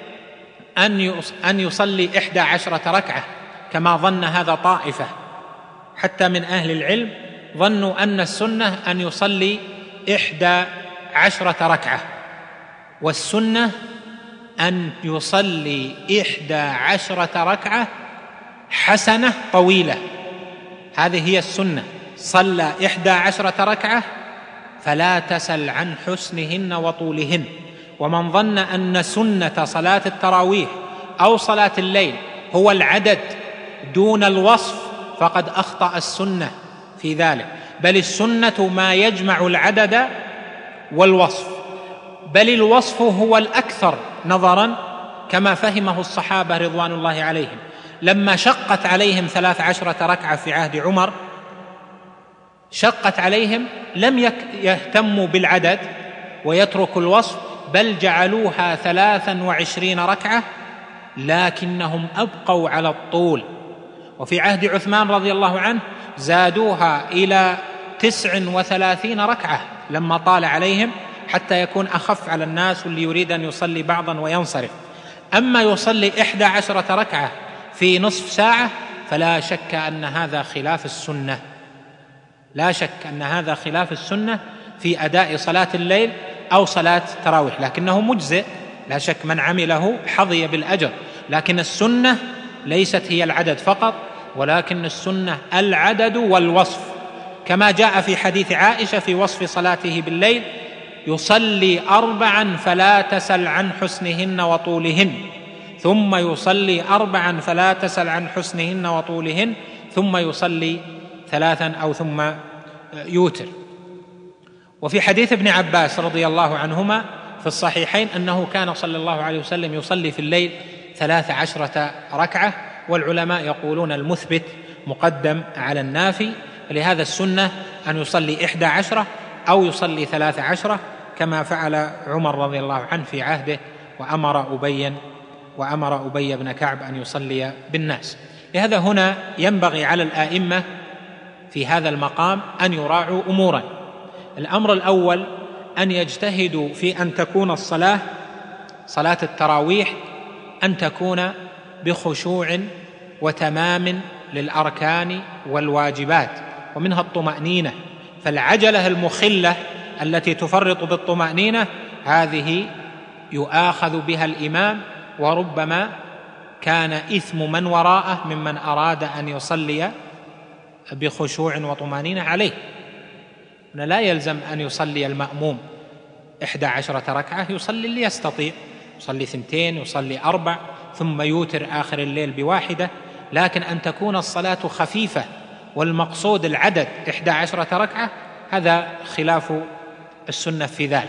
أن يصلي إحدى عشرة ركعة كما ظن هذا طائفة، حتى من أهل العلم ظنوا أن السنة أن يصلي إحدى عشرة ركعة، والسنة أن يصلي إحدى عشرة ركعة حسنة طويلة، هذه هي السنة. صلى إحدى عشرة ركعة فلا تسل عن حسنهن وطولهن. ومن ظن أن سنة صلاة التراويح أو صلاة الليل هو العدد دون الوصف فقد أخطأ السنة في ذلك، بل السنة ما يجمع العدد والوصف، بل الوصف هو الأكثر نظرا كما فهمه الصحابة رضوان الله عليهم. لما شقت عليهم ثلاث عشرة ركعة في عهد عمر، شقت عليهم لم يهتموا بالعدد ويتركوا الوصف، بل جعلوها ثلاثا وعشرين ركعة، لكنهم أبقوا على الطول. وفي عهد عثمان رضي الله عنه زادوها إلى تسع وثلاثين ركعة لما طال عليهم، حتى يكون أخف على الناس واللي يريد أن يصلي بعضا وينصرف. أما يصلي إحدى عشرة ركعة في نصف ساعة فلا شك أن هذا خلاف السنة، لا شك أن هذا خلاف السنة في أداء صلاة الليل أو صلاة التراويح، لكنه مجزئ لا شك، من عمله حظي بالأجر. لكن السنة ليست هي العدد فقط، ولكن السنة العدد والوصف، كما جاء في حديث عائشة في وصف صلاته بالليل: يصلي أربعا فلا تسل عن حسنهن وطولهن، ثم يصلي أربعا فلا تسل عن حسنهن وطولهن، ثم يصلي ثلاثا أو ثم يوتر. وفي حديث ابن عباس رضي الله عنهما في الصحيحين أنه كان صلى الله عليه وسلم يصلي في الليل ثلاث عشرة ركعة، والعلماء يقولون المثبت مقدم على النافي، لهذا السنة أن يصلي إحدى عشرة أو يصلي ثلاث عشرة كما فعل عمر رضي الله عنه في عهده، وأمر أبي وأمر أبي بن كعب أن يصلي بالناس. لهذا هنا ينبغي على الآئمة في هذا المقام أن يراعوا أمورا. الأمر الأول أن يجتهدوا في أن تكون الصلاة صلاة التراويح أن تكون بخشوع وتمام للأركان والواجبات، ومنها الطمأنينة. فالعجلة المخلة التي تفرط بالطمأنينة هذه يؤاخذ بها الإمام، وربما كان إثم من وراءه ممن أراد أن يصلي بخشوع وطمأنينة عليه. لا يلزم أن يصلي المأموم إحدى عشرة ركعة، يصلي اللي يستطيع، يصلي ثنتين، يصلي أربع، ثم يوتر آخر الليل بواحدة، لكن أن تكون الصلاة خفيفة والمقصود العدد إحدى عشرة ركعة هذا خلاف السنة في ذلك.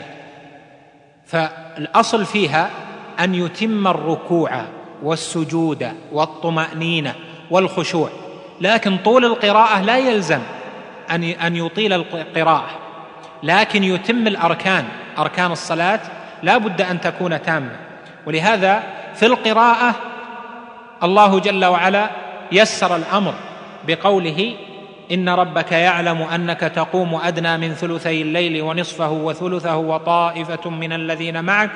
فالأصل فيها أن يتم الركوع والسجود والطمأنينة والخشوع، لكن طول القراءة لا يلزم أن يطيل القراءة، لكن يتم الأركان، أركان الصلاة لا بد أن تكون تامة. ولهذا في القراءة الله جل وعلا يسر الأمر بقوله إن ربك يعلم أنك تقوم أدنى من ثلثي الليل ونصفه وثلثه وطائفة من الذين معك،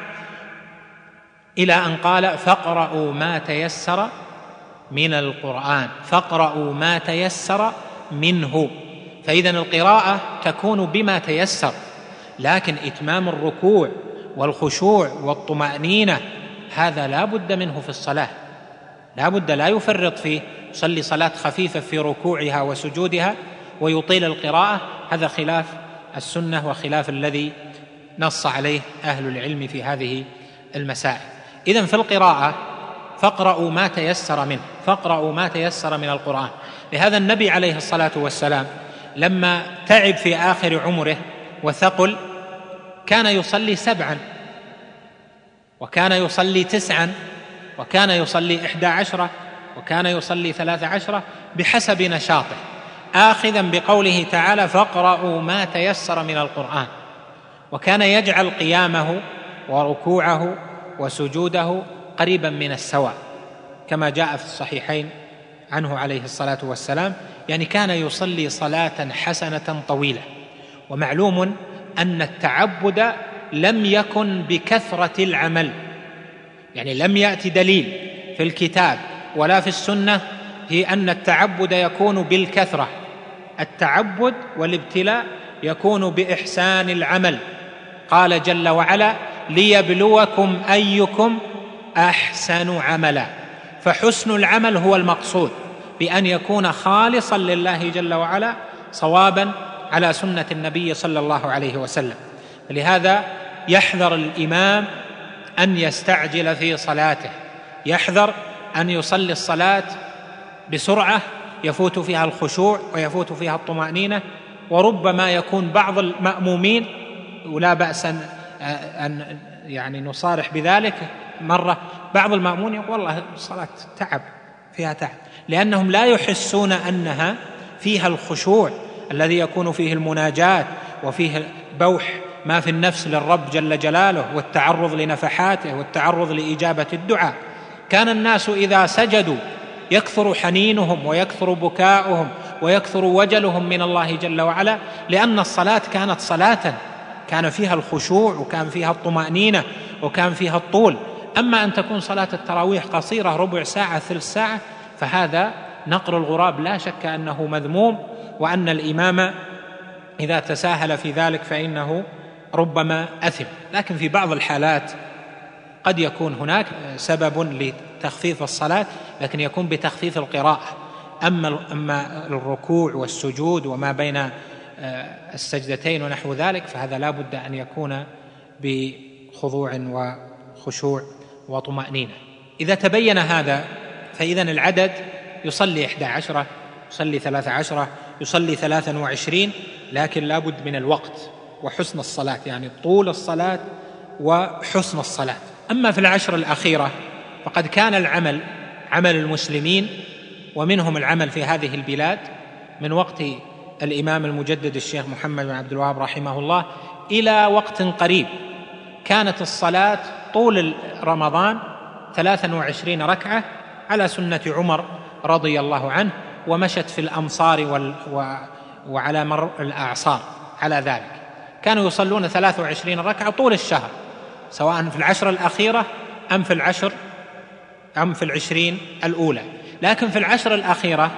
إلى أن قال فاقرأوا ما تيسر من القرآن، فاقرأوا ما تيسر منه. فإذن القراءة تكون بما تيسر، لكن إتمام الركوع والخشوع والطمأنينة هذا لا بد منه في الصلاة، لا بد، لا يفرط فيه، يصلي صلاة خفيفة في ركوعها وسجودها ويطيل القراءة، هذا خلاف السنة وخلاف الذي نص عليه أهل العلم في هذه المسائل. إذن في القراءة فاقرأوا ما تيسر منه، فاقرأوا ما تيسر من القرآن. لهذا النبي عليه الصلاة والسلام لما تعب في آخر عمره وثقل كان يصلي سبعا، وكان يصلي تسعا، وكان يصلي إحدى عشرة، وكان يصلي ثلاث عشرة بحسب نشاطه، آخذا بقوله تعالى فاقرأوا ما تيسر من القرآن. وكان يجعل قيامه وركوعه وسجوده قريبا من السواء كما جاء في الصحيحين عنه عليه الصلاة والسلام، يعني كان يصلي صلاة حسنة طويلة. ومعلوم أن التعبد لم يكن بكثرة العمل، يعني لم يأتي دليل في الكتاب ولا في السنة في أن التعبد يكون بالكثرة. التعبد والابتلاء يكون بإحسان العمل. قال جل وعلا ليبلوكم أيكم أحسن عملا، فحسن العمل هو المقصود، بأن يكون خالصا لله جل وعلا صوابا على سنة النبي صلى الله عليه وسلم. لهذا يحذر الإمام أن يستعجل في صلاته، يحذر أن يصلي الصلاة بسرعة يفوت فيها الخشوع ويفوت فيها الطمأنينة. وربما يكون بعض المأمومين، ولا بأس أن يعني نصارح بذلك مرة، بعض المأمومين يقول والله الصلاة تعب، فيها تعب، لأنهم لا يحسون أنها فيها الخشوع الذي يكون فيه المناجاة وفيه بوح ما في النفس للرب جل جلاله والتعرض لنفحاته والتعرض لإجابة الدعاء. كان الناس إذا سجدوا يكثر حنينهم ويكثر بكاؤهم ويكثر وجلهم من الله جل وعلا، لأن الصلاة كانت صلاة كان فيها الخشوع وكان فيها الطمأنينة وكان فيها الطول. أما أن تكون صلاة التراويح قصيرة ربع ساعة ثلث ساعة فهذا نقر الغراب، لا شك أنه مذموم، وأن الإمام إذا تساهل في ذلك فإنه ربما أثم. لكن في بعض الحالات قد يكون هناك سبب لتخفيف الصلاة، لكن يكون بتخفيف القراءة. أما أما الركوع والسجود وما بين السجدتين ونحو ذلك فهذا لا بد أن يكون بخضوع وخشوع وطمأنينة. إذا تبين هذا فإذن العدد يصلي إحدى عشرة، يصلي ثلاث عشرة، يصلي ثلاثا وعشرين، لكن لا بد من الوقت وحسن الصلاة، يعني طول الصلاة وحسن الصلاة. أما في العشر الأخيرة فقد كان العمل عمل المسلمين، ومنهم العمل في هذه البلاد من وقت الإمام المجدد الشيخ محمد بن عبد الوهاب رحمه الله إلى وقت قريب كانت الصلاة طول رمضان ثلاثا وعشرين ركعة على سنة عمر رضي الله عنه، ومشت في الأمصار وال و... وعلى مر الأعصار على ذلك. كانوا يصلون ثلاث وعشرين ركعة طول الشهر، سواء في العشر الأخيرة أم في العشر أم في العشرين الأولى. لكن في العشر الأخيرة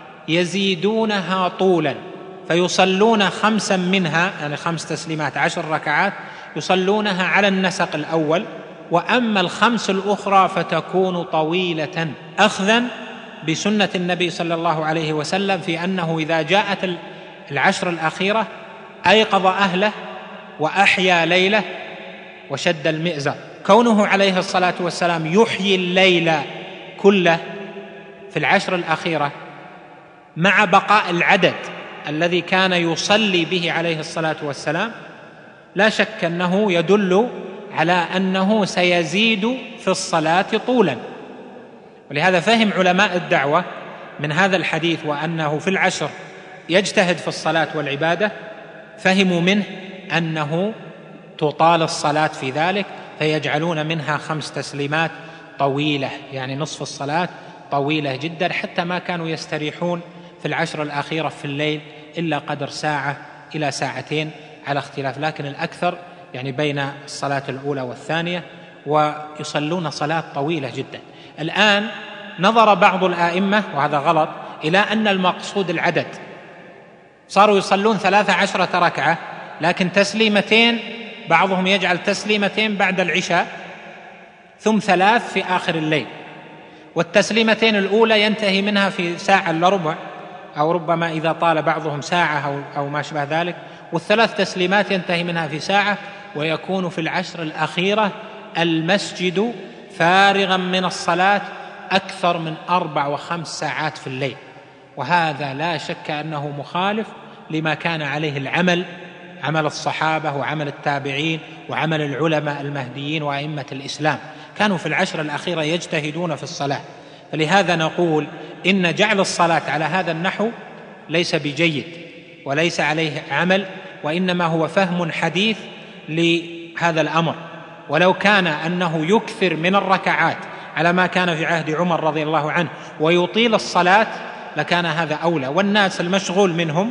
يزيدونها طولا، فيصلون خمسا منها، يعني خمس تسليمات عشر ركعات يصلونها على النسق الأول، وأما الخمس الأخرى فتكون طويلة، أخذا بسنة النبي صلى الله عليه وسلم في أنه إذا جاءت العشر الأخيرة أيقظ أهله وأحيا ليله وشد المئزر، وكونه عليه الصلاة والسلام يحيي الليل كله في العشر الأخيرة مع بقاء العدد الذي كان يصلي به عليه الصلاة والسلام، لا شك أنه يدل على أنه سيزيد في الصلاة طولا. ولهذا فهم علماء الدعوة من هذا الحديث وأنه في العشر يجتهد في الصلاة والعبادة، فهموا منه أنه تطال الصلاة في ذلك، فيجعلون منها خمس تسليمات طويلة، يعني نصف الصلاة طويلة جدا، حتى ما كانوا يستريحون في العشر الأخيرة في الليل إلا قدر ساعة إلى ساعتين على اختلاف، لكن الأكثر يعني بين الصلاة الأولى والثانية، ويصلون صلاة طويلة جدا. الآن نظر بعض الآئمة، وهذا غلط، إلى أن المقصود العدد، صاروا يصلون ثلاث عشرة ركعة، لكن تسليمتين، بعضهم يجعل تسليمتين بعد العشاء ثم ثلاث في آخر الليل، والتسليمتين الأولى ينتهي منها في ساعة إلا ربع، أو ربما إذا طال بعضهم ساعة أو, أو ما شبه ذلك، والثلاث تسليمات ينتهي منها في ساعة، ويكون في العشر الأخيرة المسجد فارغا من الصلاة أكثر من أربع وخمس ساعات في الليل. وهذا لا شك أنه مخالف لما كان عليه العمل، عمل الصحابة وعمل التابعين وعمل العلماء المهديين وأئمة الإسلام، كانوا في العشر الأخيرة يجتهدون في الصلاة. فلهذا نقول إن جعل الصلاة على هذا النحو ليس بجيد وليس عليه عمل، وإنما هو فهم حديث لهذا الأمر. ولو كان أنه يكثر من الركعات على ما كان في عهد عمر رضي الله عنه ويطيل الصلاة لكان هذا أولى، والناس المشغول منهم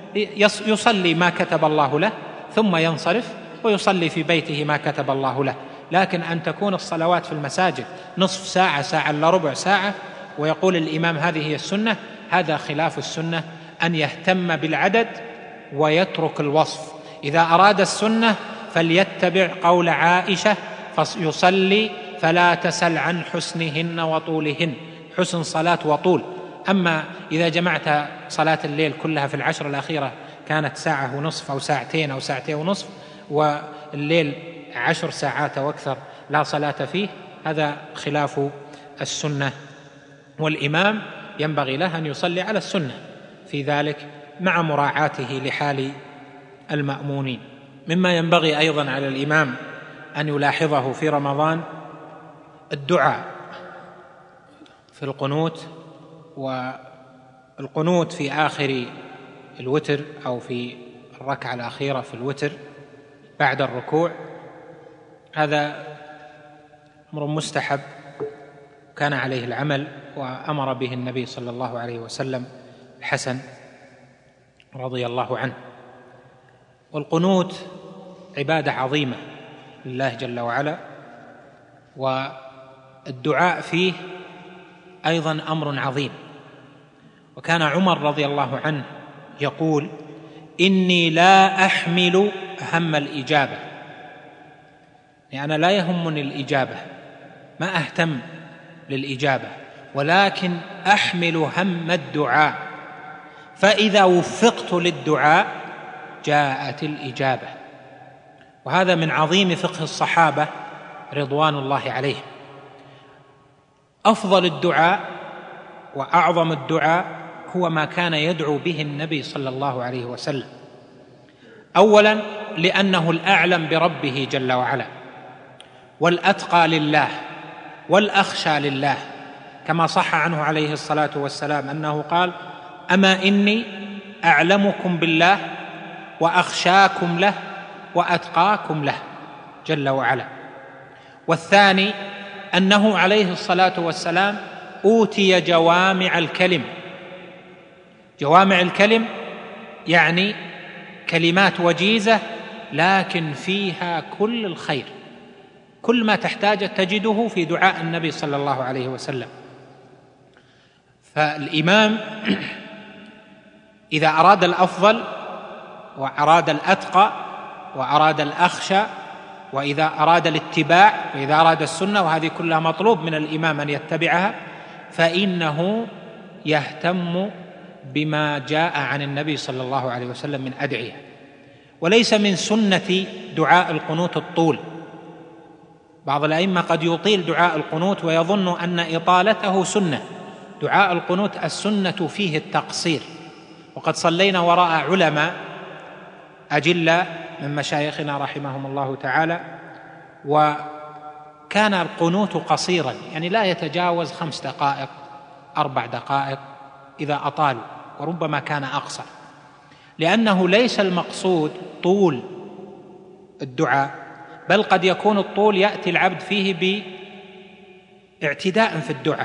يصلي ما كتب الله له ثم ينصرف ويصلي في بيته ما كتب الله له. لكن أن تكون الصلوات في المساجد نصف ساعة، ساعة إلا ربع ساعة، ويقول الإمام هذه هي السنة، هذا خلاف السنة. أن يهتم بالعدد ويترك الوصف. إذا أراد السنة فليتبع قول عائشة فيصلي فلا تسل عن حسنهن وطولهن، حسن صلاة وطول. أما إذا جمعت صلاة الليل كلها في العشر الأخيرة كانت ساعة ونصف أو ساعتين أو ساعتين ونصف، والليل عشر ساعات وأكثر لا صلاة فيه، هذا خلاف السنة. والإمام ينبغي له أن يصلي على السنة في ذلك مع مراعاته لحال المأمونين. مما ينبغي أيضا على الإمام أن يلاحظه في رمضان الدعاء في القنوت، والقنوت في آخر الوتر أو في الركعة الأخيرة في الوتر بعد الركوع، هذا أمر مستحب كان عليه العمل وأمر به النبي صلى الله عليه وسلم الحسن رضي الله عنه. والقنوت عبادة عظيمة لله جل وعلا، والدعاء فيه أيضا أمر عظيم. وكان عمر رضي الله عنه يقول: إني لا أحمل هم الإجابة، يعني أنا لا يهمني الإجابة، ما أهتم للإجابة، ولكن أحمل هم الدعاء، فإذا وفقت للدعاء جاءت الإجابة. وهذا من عظيم فقه الصحابة رضوان الله عليهم. أفضل الدعاء وأعظم الدعاء هو ما كان يدعو به النبي صلى الله عليه وسلم، أولا لأنه الأعلم بربه جل وعلا، والأتقى لله، والأخشى لله، كما صح عنه عليه الصلاة والسلام أنه قال: أما إني أعلمكم بالله وأخشاكم له وأتقاكم له جل وعلا. والثاني أنه عليه الصلاة والسلام أوتي جوامع الكلم. جوامع الكلم يعني كلمات وجيزة لكن فيها كل الخير، كل ما تحتاج تجده في دعاء النبي صلى الله عليه وسلم. فالإمام إذا أراد الأفضل وأراد الأتقى وأراد الأخشى وإذا أراد الاتباع وإذا أراد السنة، وهذه كلها مطلوب من الإمام أن يتبعها، فإنه يهتم بما جاء عن النبي صلى الله عليه وسلم من أدعية. وليس من سنة دعاء القنوت الطول، بعض الأئمة قد يطيل دعاء القنوت ويظن أن إطالته سنة. دعاء القنوت السنة فيه التقصير، وقد صلينا وراء علماء أجلة من مشايخنا رحمهم الله تعالى، وكان القنوت قصيرا، يعني لا يتجاوز خمس دقائق أربع دقائق إذا أطالوا، وربما كان أقصر، لأنه ليس المقصود طول الدعاء، بل قد يكون الطول يأتي العبد فيه باعتداء في الدعاء.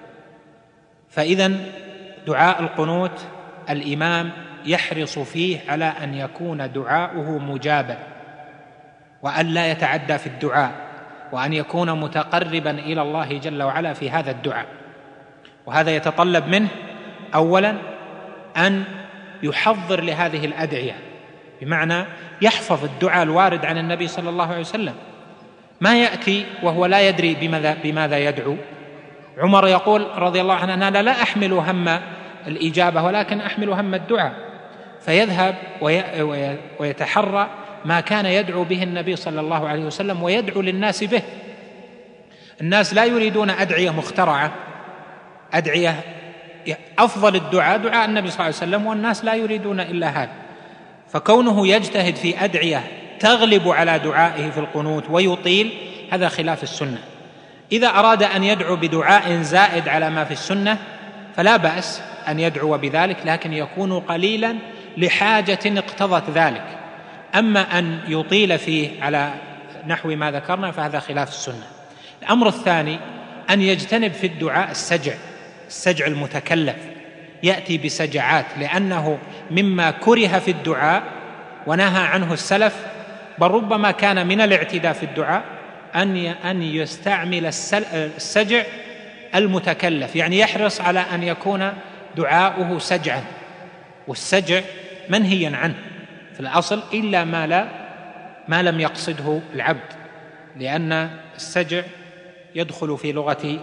فإذن دعاء القنوت الإمام يحرص فيه على أن يكون دعاؤه مجابا، وأن لا يتعدى في الدعاء، وأن يكون متقربا إلى الله جل وعلا في هذا الدعاء. وهذا يتطلب منه أولا أن يحضر لهذه الأدعية، بمعنى يحفظ الدعاء الوارد عن النبي صلى الله عليه وسلم، ما يأتي وهو لا يدري بماذا, بماذا يدعو. عمر يقول رضي الله عنه: أنا لا أحمل هم الإجابة ولكن أحمل هم الدعاء، فيذهب ويتحرى ما كان يدعو به النبي صلى الله عليه وسلم ويدعو للناس به. الناس لا يريدون أدعية مخترعة، أدعية أفضل الدعاء دعاء النبي صلى الله عليه وسلم، والناس لا يريدون إلا هذا. فكونه يجتهد في أدعية تغلب على دعائه في القنوت ويطيل، هذا خلاف السنة. إذا أراد أن يدعو بدعاء زائد على ما في السنة فلا بأس أن يدعو بذلك، لكن يكون قليلا لحاجة اقتضت ذلك. أما أن يطيل فيه على نحو ما ذكرنا فهذا خلاف السنة. الأمر الثاني أن يجتنب في الدعاء السجع، السجع المتكلف، يأتي بسجعات، لأنه مما كره في الدعاء ونهى عنه السلف، بل ربما كان من الاعتداء في الدعاء أن أن يستعمل السجع المتكلف، يعني يحرص على أن يكون دعاؤه سجعا، والسجع منهيا عنه في الأصل إلا ما لا ما لم يقصده العبد، لأن السجع يدخل في لغة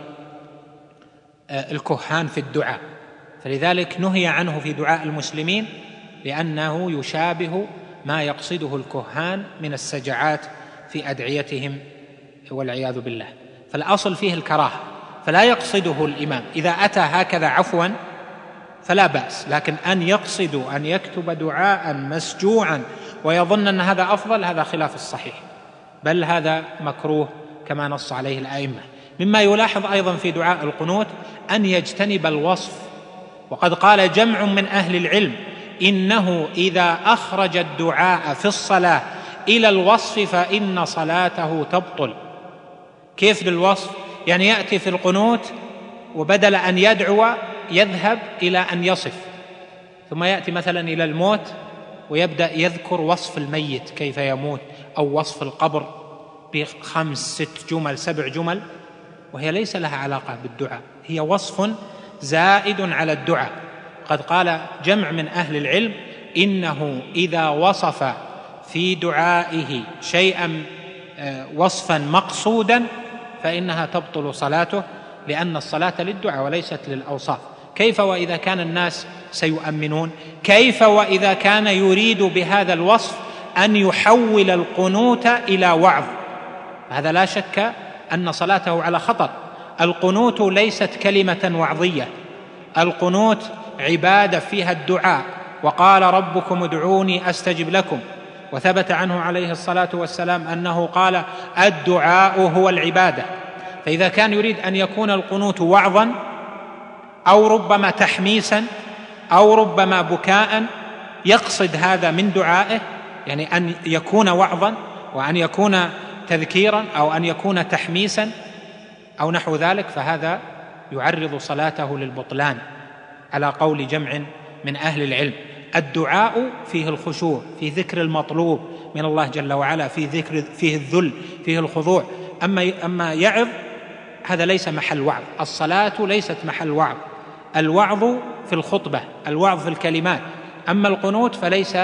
الكهان في الدعاء، فلذلك نهي عنه في دعاء المسلمين، لأنه يشابه ما يقصده الكهان من السجعات في أدعيتهم والعياذ بالله. فالأصل فيه الكراهة، فلا يقصده الإمام. إذا أتى هكذا عفوا فلا بأس، لكن أن يقصد أن يكتب دعاء مسجوعا ويظن أن هذا أفضل، هذا خلاف الصحيح، بل هذا مكروه كما نص عليه الأئمة. مما يلاحظ أيضا في دعاء القنوت أن يجتنب الوصف، وقد قال جمع من أهل العلم إنه إذا أخرج الدعاء في الصلاة إلى الوصف فإن صلاته تبطل. كيف للوصف؟ يعني يأتي في القنوت وبدل أن يدعو يذهب إلى أن يصف، ثم يأتي مثلا إلى الموت ويبدأ يذكر وصف الميت كيف يموت، أو وصف القبر بخمس ست جمل سبع جمل، وهي ليس لها علاقة بالدعاء، هي وصف زائد على الدعاء. قد قال جمع من أهل العلم إنه إذا وصف في دعائه شيئا وصفا مقصودا فإنها تبطل صلاته، لأن الصلاة للدعاء وليست للأوصاف. كيف وإذا كان الناس سيؤمنون؟ كيف وإذا كان يريد بهذا الوصف أن يحول القنوت إلى وعظ؟ هذا لا شك أن صلاته على خطر. القنوت ليست كلمة وعظية، القنوت عبادة فيها الدعاء، وقال ربكم ادعوني أستجب لكم، وثبت عنه عليه الصلاة والسلام أنه قال الدعاء هو العبادة. فإذا كان يريد أن يكون القنوت وعظا أو ربما تحميسا أو ربما بكاء، يقصد هذا من دعائه، يعني أن يكون وعظا وأن يكون تذكيرا أو أن يكون تحميسا أو نحو ذلك، فهذا يعرض صلاته للبطلان على قول جمع من أهل العلم. الدعاء فيه الخشوع، في ذكر المطلوب من الله جل وعلا، في ذكر فيه الذل، فيه الخضوع. أما أما يعظ هذا ليس محل وعظ، الصلاة ليست محل وعظ، الوعظ في الخطبة، الوعظ في الكلمات، أما القنوت فليس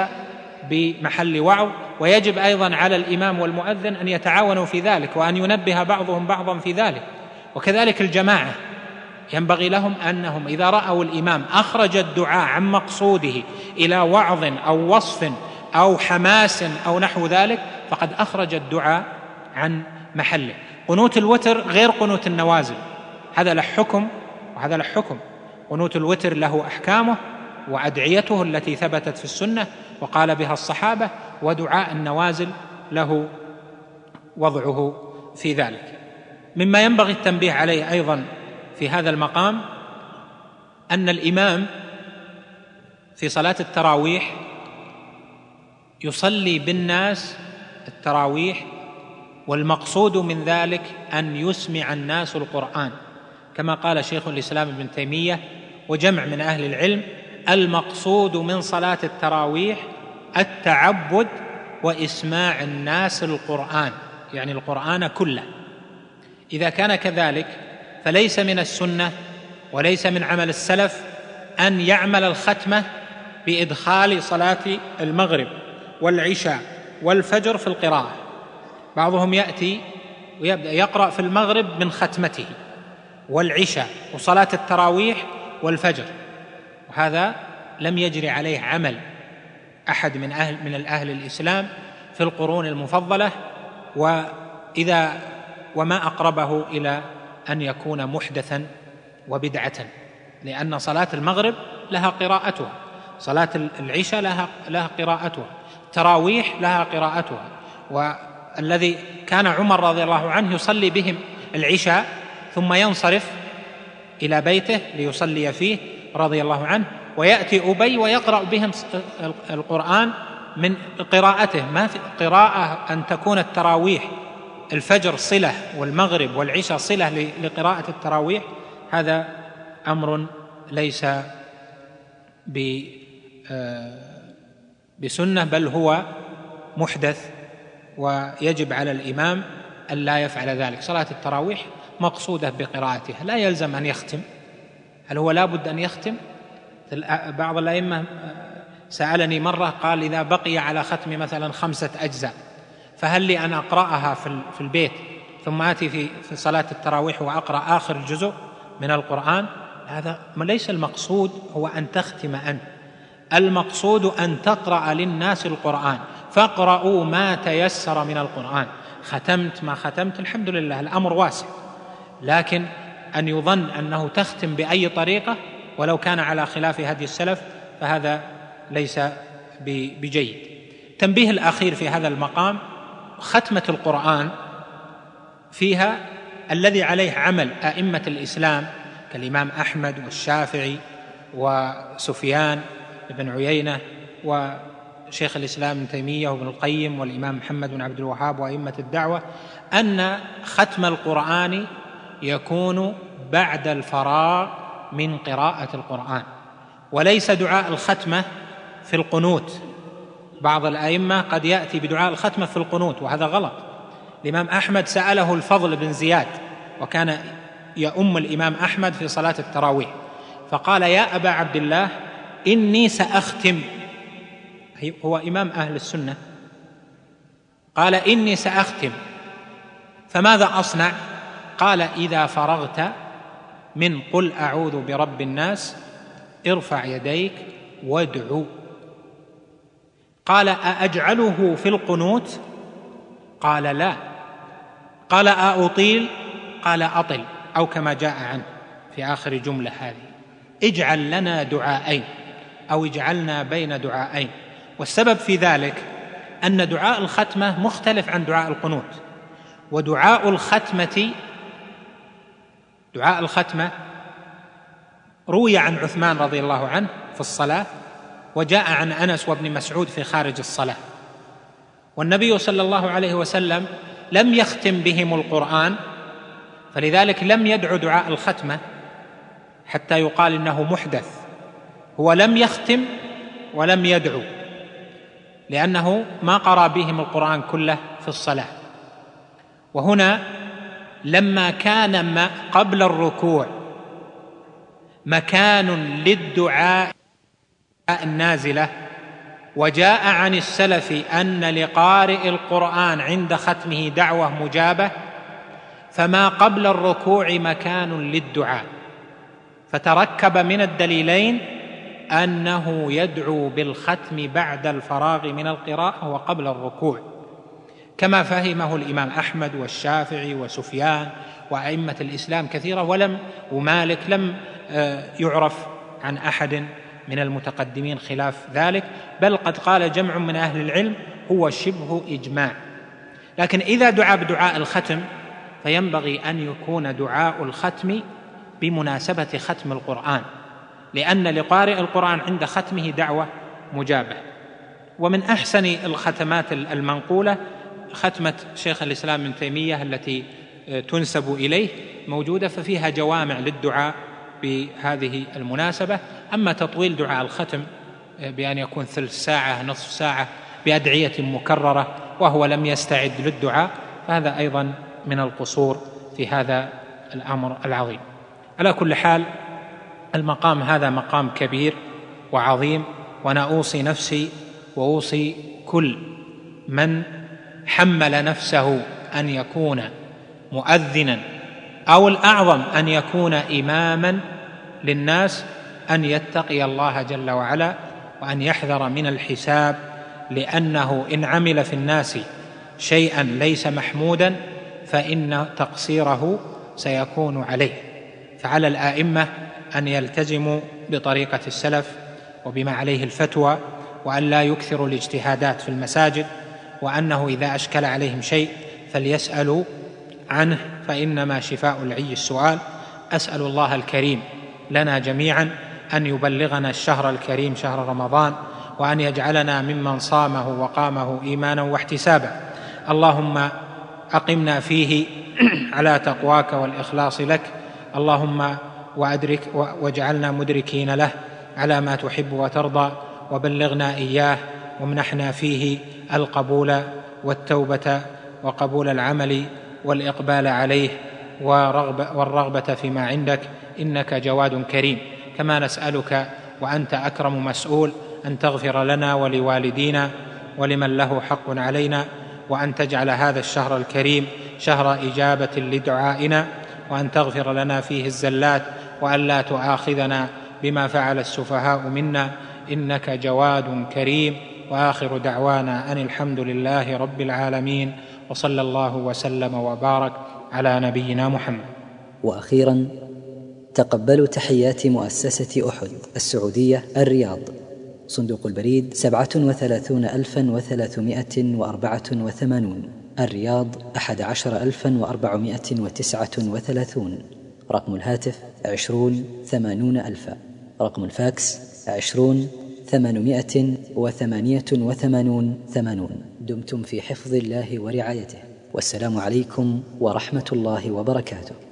بمحل وعظ. ويجب أيضا على الإمام والمؤذن أن يتعاونوا في ذلك، وأن ينبه بعضهم بعضا في ذلك، وكذلك الجماعة ينبغي لهم أنهم إذا رأوا الإمام أخرج الدعاء عن مقصوده إلى وعظ أو وصف أو حماس أو نحو ذلك، فقد أخرج الدعاء عن محله. قنوت الوتر غير قنوت النوازل، هذا له حكم وهذا له حكم. قنوت الوتر له أحكامه وأدعيته التي ثبتت في السنة وقال بها الصحابة، ودعاء النوازل له وضعه في ذلك. مما ينبغي التنبيه عليه أيضا في هذا المقام أن الإمام في صلاة التراويح يصلي بالناس التراويح، والمقصود من ذلك أن يسمع الناس القرآن، كما قال شيخ الإسلام ابن تيمية وجمع من أهل العلم: المقصود من صلاة التراويح التعبد وإسماع الناس القرآن، يعني القرآن كله. إذا كان كذلك فليس من السنة وليس من عمل السلف أن يعمل الختمة بإدخال صلاة المغرب والعشاء والفجر في القراءة. بعضهم يأتي ويبدأ يقرأ في المغرب من ختمته والعشاء وصلاة التراويح والفجر، وهذا لم يجري عليه عمل أحد من أهل من الأهل الإسلام في القرون المفضلة، وإذا وما أقربه إلى أن يكون محدثا وبدعة، لأن صلاة المغرب لها قراءتها، صلاة العشاء لها لها قراءتها، التراويح لها قراءتها. والذي كان عمر رضي الله عنه يصلي بهم العشاء ثم ينصرف إلى بيته ليصلي فيه رضي الله عنه، ويأتي أبي ويقرأ بهم القرآن من قراءته. ما في قراءة أن تكون التراويح الفجر صلة والمغرب والعشاء صلة لقراءة التراويح، هذا أمر ليس بسنة، بل هو محدث، ويجب على الإمام أن لا يفعل ذلك. صلاة التراويح مقصودة بقراءتها، لا يلزم أن يختم. هل هو لا بد أن يختم؟ بعض الأئمة سألني مرة قال: إذا بقي على ختم مثلا خمسة أجزاء فهل لي أن أقرأها في البيت ثم آتي في صلاة التراويح وأقرأ آخر الجزء من القرآن؟ هذا ليس المقصود هو أن تختم أنت، المقصود أن تقرأ للناس القرآن، فاقرأوا ما تيسر من القرآن. ختمت ما ختمت الحمد لله، الأمر واسع، لكن أن يظن أنه تختم بأي طريقة ولو كان على خلاف هدي السلف فهذا ليس بجيد. تنبيه الأخير في هذا المقام: ختمة القرآن فيها الذي عليه عمل أئمة الإسلام كالإمام أحمد والشافعي وسفيان بن عيينة وشيخ الإسلام ابن تيمية وابن القيم والإمام محمد بن عبد الوهاب وأئمة الدعوة، أن ختم القرآن يكون بعد الفراغ من قراءة القرآن، وليس دعاء الختمة في القنوت. بعض الأئمة قد يأتي بدعاء الختمة في القنوت، وهذا غلط. الإمام أحمد سأله الفضل بن زياد، وكان يؤم الإمام أحمد في صلاة التراويح، فقال: يا أبا عبد الله إني سأختم، هو إمام أهل السنة، قال: إني سأختم فماذا أصنع؟ قال: إذا فرغت من قل أعوذ برب الناس ارفع يديك وادعو. قال: أأجعله في القنوت؟ قال: لا. قال: أأطيل؟ قال: أطل، أو كما جاء عنه في آخر جملة هذه: اجعل لنا دعاءين، أو اجعلنا بين دعاءين. والسبب في ذلك أن دعاء الختمة مختلف عن دعاء القنوت. ودعاء الختمة دعاء الختمة روي عن عثمان رضي الله عنه في الصلاة، وجاء عن أنس وابن مسعود في خارج الصلاة، والنبي صلى الله عليه وسلم لم يختم بهم القرآن، فلذلك لم يدعو دعاء الختمة حتى يقال إنه محدث. هو لم يختم ولم يدعو، لأنه ما قرأ بهم القرآن كله في الصلاة. وهنا لما كان ما قبل الركوع مكان للدعاء النازلة، وجاء عن السلف أن لقارئ القرآن عند ختمه دعوة مجابة، فما قبل الركوع مكان للدعاء، فتركب من الدليلين أنه يدعو بالختم بعد الفراغ من القراءة وقبل الركوع. كما فهمه الإمام أحمد والشافعي وسفيان وأئمة الإسلام كثيرة، ولم ومالك لم يعرف عن أحد من المتقدمين خلاف ذلك، بل قد قال جمع من أهل العلم هو شبه إجماع. لكن إذا دعا بدعاء الختم فينبغي أن يكون دعاء الختم بمناسبة ختم القرآن، لأن لقارئ القرآن عند ختمه دعوة مجابة. ومن أحسن الختمات المنقولة ختمة شيخ الإسلام ابن تيمية التي تنسب إليه، موجودة ففيها جوامع للدعاء بهذه المناسبة. أما تطويل دعاء الختم بأن يكون ثلث ساعة نصف ساعة بأدعية مكررة وهو لم يستعد للدعاء، فهذا أيضا من القصور في هذا الأمر العظيم. على كل حال المقام هذا مقام كبير وعظيم، وأنا أوصي نفسي وأوصي كل من حمل نفسه أن يكون مؤذنا أو الأعظم أن يكون إماما للناس أن يتقي الله جل وعلا وأن يحذر من الحساب، لأنه إن عمل في الناس شيئا ليس محمودا فإن تقصيره سيكون عليه. فعلى الآئمة أن يلتزموا بطريقة السلف وبما عليه الفتوى، وأن لا يكثروا الاجتهادات في المساجد، وأنه إذا أشكل عليهم شيء فليسألوا عنه، فإنما شفاء العي السؤال. أسأل الله الكريم لنا جميعا أن يبلغنا الشهر الكريم شهر رمضان، وأن يجعلنا ممن صامه وقامه إيمانا واحتسابا. اللهم أقمنا فيه على تقواك والإخلاص لك، اللهم وأدرك واجعلنا مدركين له على ما تحب وترضى، وبلغنا إياه، وامنحنا فيه القبول والتوبة وقبول العمل والإقبال عليه والرغبة فيما عندك، إنك جواد كريم. كما نسألك وأنت أكرم مسؤول أن تغفر لنا ولوالدينا ولمن له حق علينا، وأن تجعل هذا الشهر الكريم شهر إجابة لدعائنا، وأن تغفر لنا فيه الزلات، وأن لا تؤاخذنا بما فعل السفهاء منا، إنك جواد كريم. وآخر دعوانا أن الحمد لله رب العالمين، وصلى الله وسلم وبارك على نبينا محمد.
وأخيرا تقبلوا تحيات مؤسسة أحد السعودية الرياض، صندوق البريد سبعة وثلاثون ألفا وثلاثمائة وأربعة وثمانون، الرياض أحد عشر ألفا وأربعمائة وتسعة وثلاثون، رقم الهاتف عشرون ثمانون ألفا، رقم الفاكس عشرون ثمانمائة وثمانية وثمانون ثمانون. دمتم في حفظ الله ورعايته، والسلام عليكم ورحمة الله وبركاته.